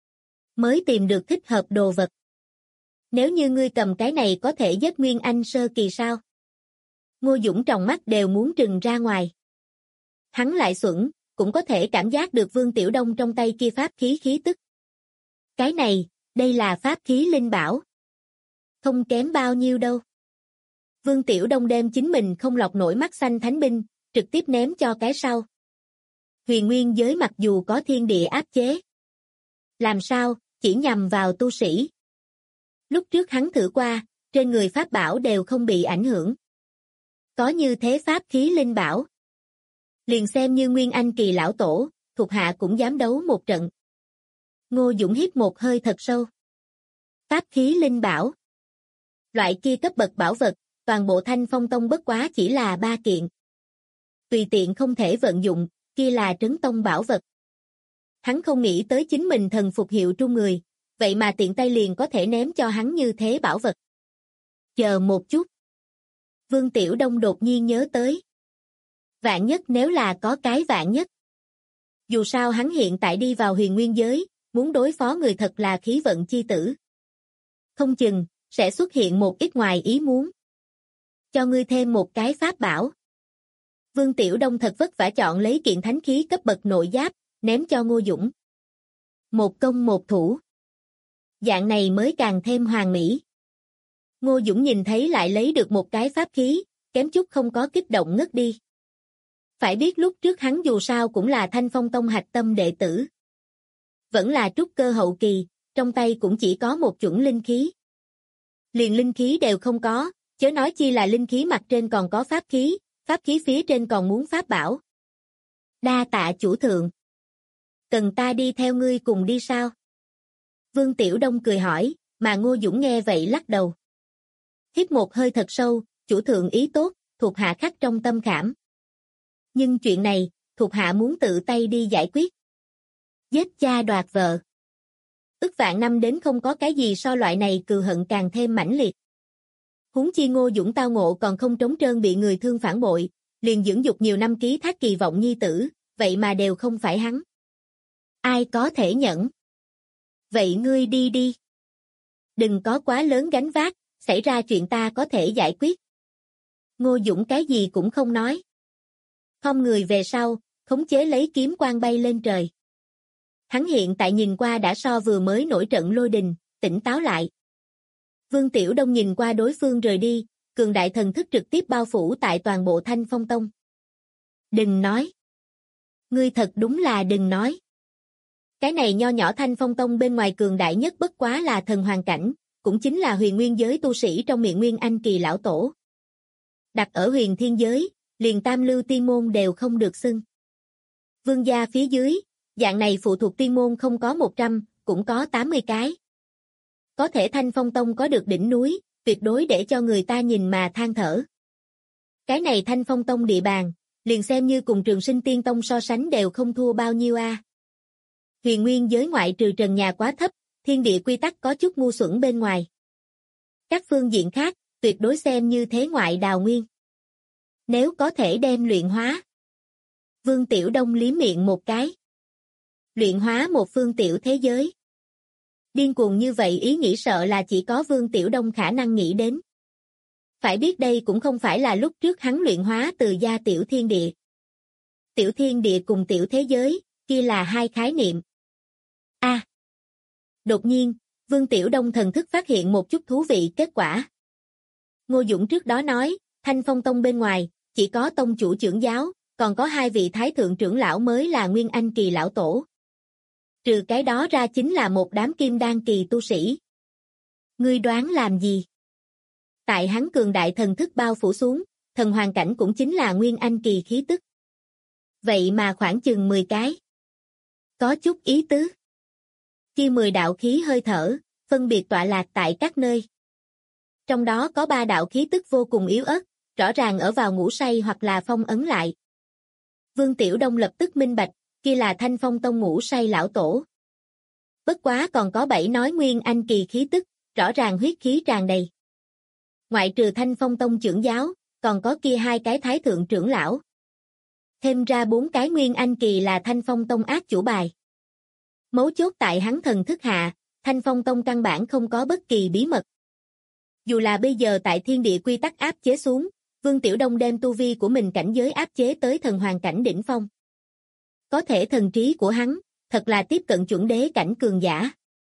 Mới tìm được thích hợp đồ vật. Nếu như ngươi cầm cái này có thể giết Nguyên Anh sơ kỳ sao? Ngô Dũng tròng mắt đều muốn trừng ra ngoài. Hắn lại xuẩn, cũng có thể cảm giác được Vương Tiểu Đông trong tay kia pháp khí khí tức. Cái này, đây là pháp khí linh bảo. Không kém bao nhiêu đâu. Vương Tiểu Đông đem chính mình không lọc nổi mắt xanh thánh binh, trực tiếp ném cho cái sau. Huyền nguyên giới mặc dù có thiên địa áp chế. Làm sao, chỉ nhằm vào tu sĩ. Lúc trước hắn thử qua, trên người pháp bảo đều không bị ảnh hưởng. Có như thế pháp khí linh bảo. Liền xem như Nguyên Anh kỳ lão tổ, thuộc hạ cũng dám đấu một trận. Ngô Dũng hít một hơi thật sâu. Pháp khí linh bảo. Loại kia cấp bậc bảo vật, toàn bộ Thanh Phong Tông bất quá chỉ là 3 kiện. Tùy tiện không thể vận dụng, kia là trấn tông bảo vật. Hắn không nghĩ tới chính mình thần phục hiệu trung người, vậy mà tiện tay liền có thể ném cho hắn như thế bảo vật. Chờ một chút. Vương Tiểu Đông đột nhiên nhớ tới. Vạn nhất nếu là có cái vạn nhất. Dù sao hắn hiện tại đi vào huyền nguyên giới, muốn đối phó người thật là khí vận chi tử. Không chừng, sẽ xuất hiện một ít ngoài ý muốn. Cho ngươi thêm một cái pháp bảo. Vương Tiểu Đông thật vất vả chọn lấy kiện thánh khí cấp bậc nội giáp, ném cho Ngô Dũng. Một công một thủ. Dạng này mới càng thêm hoàn mỹ. Ngô Dũng nhìn thấy lại lấy được một cái pháp khí, kém chút không có kích động ngất đi. Phải biết lúc trước hắn dù sao cũng là Thanh Phong Tông hạch tâm đệ tử. Vẫn là trúc cơ hậu kỳ, trong tay cũng chỉ có một chuẩn linh khí. Liền linh khí đều không có, chớ nói chi là linh khí mặt trên còn có pháp khí phía trên còn muốn pháp bảo. Đa tạ chủ thượng. Cần ta đi theo ngươi cùng đi sao? Vương Tiểu Đông cười hỏi, mà Ngô Dũng nghe vậy lắc đầu. Hít một hơi thật sâu, chủ thượng ý tốt, thuộc hạ khắc trong tâm khảm. Nhưng chuyện này, thuộc hạ muốn tự tay đi giải quyết. Giết cha đoạt vợ. Ức vạn năm đến không có cái gì so loại này cừu hận càng thêm mãnh liệt. Huống chi Ngô Dũng tao ngộ còn không trống trơn bị người thương phản bội, liền dưỡng dục nhiều năm ký thác kỳ vọng nhi tử, vậy mà đều không phải hắn. Ai có thể nhẫn? Vậy ngươi đi đi. Đừng có quá lớn gánh vác, xảy ra chuyện ta có thể giải quyết. Ngô Dũng cái gì cũng không nói. Khom người về sau, khống chế lấy kiếm quang bay lên trời. Hắn hiện tại nhìn qua đã so vừa mới nổi trận lôi đình, tỉnh táo lại. Vương Tiểu Đông nhìn qua đối phương rời đi, cường đại thần thức trực tiếp bao phủ tại toàn bộ Thanh Phong Tông. Đừng nói. Ngươi thật đúng là đừng nói. Cái này nho nhỏ Thanh Phong Tông bên ngoài cường đại nhất bất quá là thần hoàn cảnh, cũng chính là huyền nguyên giới tu sĩ trong miệng Nguyên Anh kỳ lão tổ. Đặt ở huyền thiên giới, liền tam lưu tiên môn đều không được xưng. Vương gia phía dưới, dạng này phụ thuộc tiên môn không có 100, cũng có 80 cái. Có thể Thanh Phong Tông có được đỉnh núi, tuyệt đối để cho người ta nhìn mà than thở. Cái này Thanh Phong Tông địa bàn, liền xem như cùng Trường Sinh Tiên Tông so sánh đều không thua bao nhiêu a. Huyền nguyên giới ngoại trừ trần nhà quá thấp, thiên địa quy tắc có chút ngu xuẩn bên ngoài. Các phương diện khác, tuyệt đối xem như thế ngoại đào nguyên. Nếu có thể đem luyện hóa. Vương Tiểu Đông liếm miệng một cái. Luyện hóa một phương tiểu thế giới. Điên cuồng như vậy ý nghĩ sợ là chỉ có Vương Tiểu Đông khả năng nghĩ đến. Phải biết đây cũng không phải là lúc trước hắn luyện hóa từ gia tiểu thiên địa. Tiểu thiên địa cùng tiểu thế giới, kia là hai khái niệm. Đột nhiên, Vương Tiểu Đông thần thức phát hiện một chút thú vị kết quả. Ngô Dũng trước đó nói, Thanh Phong Tông bên ngoài, chỉ có tông chủ trưởng giáo, còn có 2 vị thái thượng trưởng lão mới là Nguyên Anh kỳ lão tổ. Trừ cái đó ra chính là một đám kim đan kỳ tu sĩ. Ngươi đoán làm gì? Tại hắn cường đại thần thức bao phủ xuống, thần hoàn cảnh cũng chính là nguyên anh kỳ khí tức. Vậy mà khoảng chừng 10 cái. Có chút ý tứ. Chia 10 đạo khí hơi thở, phân biệt tọa lạc tại các nơi. Trong đó có 3 đạo khí tức vô cùng yếu ớt, rõ ràng ở vào ngủ say hoặc là phong ấn lại. Vương Tiểu Đông lập tức minh bạch, kia là Thanh Phong Tông ngủ say lão tổ. Bất quá còn có 7 nói nguyên anh kỳ khí tức, rõ ràng huyết khí tràn đầy. Ngoại trừ Thanh Phong Tông trưởng giáo, còn có kia 2 cái thái thượng trưởng lão. Thêm ra 4 cái nguyên anh kỳ là Thanh Phong Tông ác chủ bài. Mấu chốt tại hắn thần thức hạ, Thanh Phong Tông căn bản không có bất kỳ bí mật. Dù là bây giờ tại thiên địa quy tắc áp chế xuống, Vương Tiểu Đông đem tu vi của mình cảnh giới áp chế tới thần hoàn cảnh đỉnh phong. Có thể thần trí của hắn, thật là tiếp cận chuẩn đế cảnh cường giả.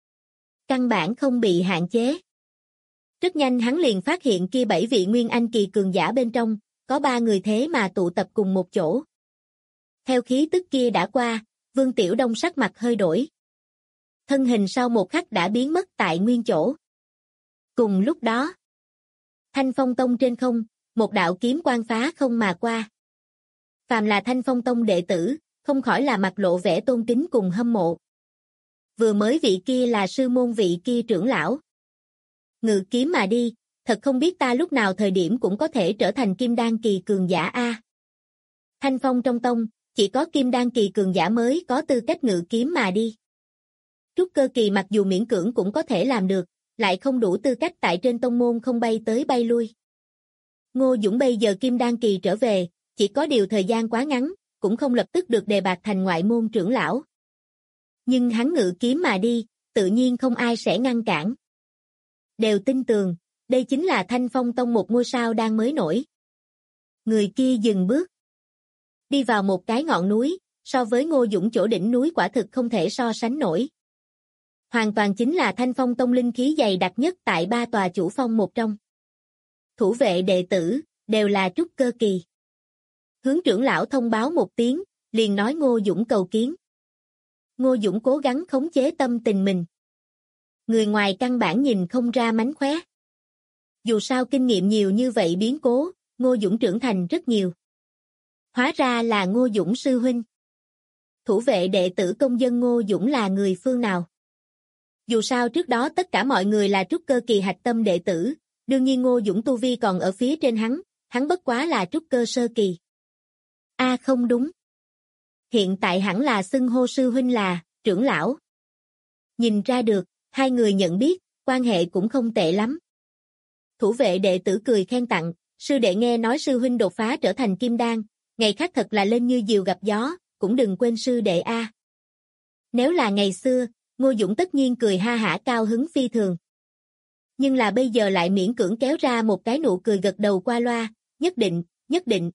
Căn bản không bị hạn chế. Rất nhanh hắn liền phát hiện kia 7 vị nguyên anh kỳ cường giả bên trong, có 3 người thế mà tụ tập cùng một chỗ. Theo khí tức kia đã qua, Vương Tiểu Đông sắc mặt hơi đổi. Thân hình sau một khắc đã biến mất tại nguyên chỗ. Cùng lúc đó, Thanh Phong Tông trên không, một đạo kiếm quang phá không mà qua. Phàm là Thanh Phong Tông đệ tử, không khỏi là mặt lộ vẻ tôn kính cùng hâm mộ. Vừa mới vị kia là sư môn vị kia trưởng lão. Ngự kiếm mà đi, thật không biết ta lúc nào thời điểm cũng có thể trở thành kim đan kỳ cường giả a. Thanh Phong trong tông, chỉ có kim đan kỳ cường giả mới có tư cách ngự kiếm mà đi. Trúc cơ kỳ mặc dù miễn cưỡng cũng có thể làm được, lại không đủ tư cách tại trên tông môn không bay tới bay lui. Ngô Dũng bây giờ kim đan kỳ trở về, chỉ có điều thời gian quá ngắn, cũng không lập tức được đề bạt thành ngoại môn trưởng lão. Nhưng hắn ngự kiếm mà đi, tự nhiên không ai sẽ ngăn cản. Đều tin tưởng, đây chính là Thanh Phong Tông một ngôi sao đang mới nổi. Người kia dừng bước. Đi vào một cái ngọn núi, so với Ngô Dũng chỗ đỉnh núi quả thực không thể so sánh nổi. Hoàn toàn chính là Thanh Phong Tông linh khí dày đặc nhất tại 3 tòa chủ phong một trong. Thủ vệ đệ tử, đều là trúc cơ kỳ. Hướng trưởng lão thông báo một tiếng, liền nói Ngô Dũng cầu kiến. Ngô Dũng cố gắng khống chế tâm tình mình. Người ngoài căn bản nhìn không ra mánh khóe. Dù sao kinh nghiệm nhiều như vậy biến cố, Ngô Dũng trưởng thành rất nhiều. Hóa ra là Ngô Dũng sư huynh. Thủ vệ đệ tử công dân Ngô Dũng là người phương nào? Dù sao trước đó tất cả mọi người là trúc cơ kỳ hạch tâm đệ tử, đương nhiên Ngô Dũng tu vi còn ở phía trên hắn bất quá là trúc cơ sơ kỳ. Không đúng. Hiện tại hẳn là xưng hô sư huynh là trưởng lão. Nhìn ra được, hai người nhận biết, quan hệ cũng không tệ lắm. Thủ vệ đệ tử cười khen tặng, sư đệ nghe nói sư huynh đột phá trở thành kim đan, ngày khác thật là lên như diều gặp gió, cũng đừng quên sư đệ a. Nếu là ngày xưa, Ngô Dũng tất nhiên cười ha hả cao hứng phi thường. Nhưng là bây giờ lại miễn cưỡng kéo ra một cái nụ cười gật đầu qua loa, nhất định.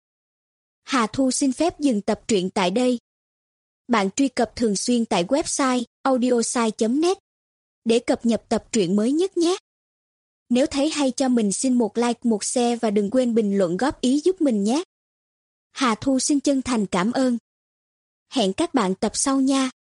Hà Thu xin phép dừng tập truyện tại đây. Bạn truy cập thường xuyên tại website audiosai.net để cập nhật tập truyện mới nhất nhé. Nếu thấy hay cho mình xin một like, một share và đừng quên bình luận góp ý giúp mình nhé. Hà Thu xin chân thành cảm ơn. Hẹn các bạn tập sau nha.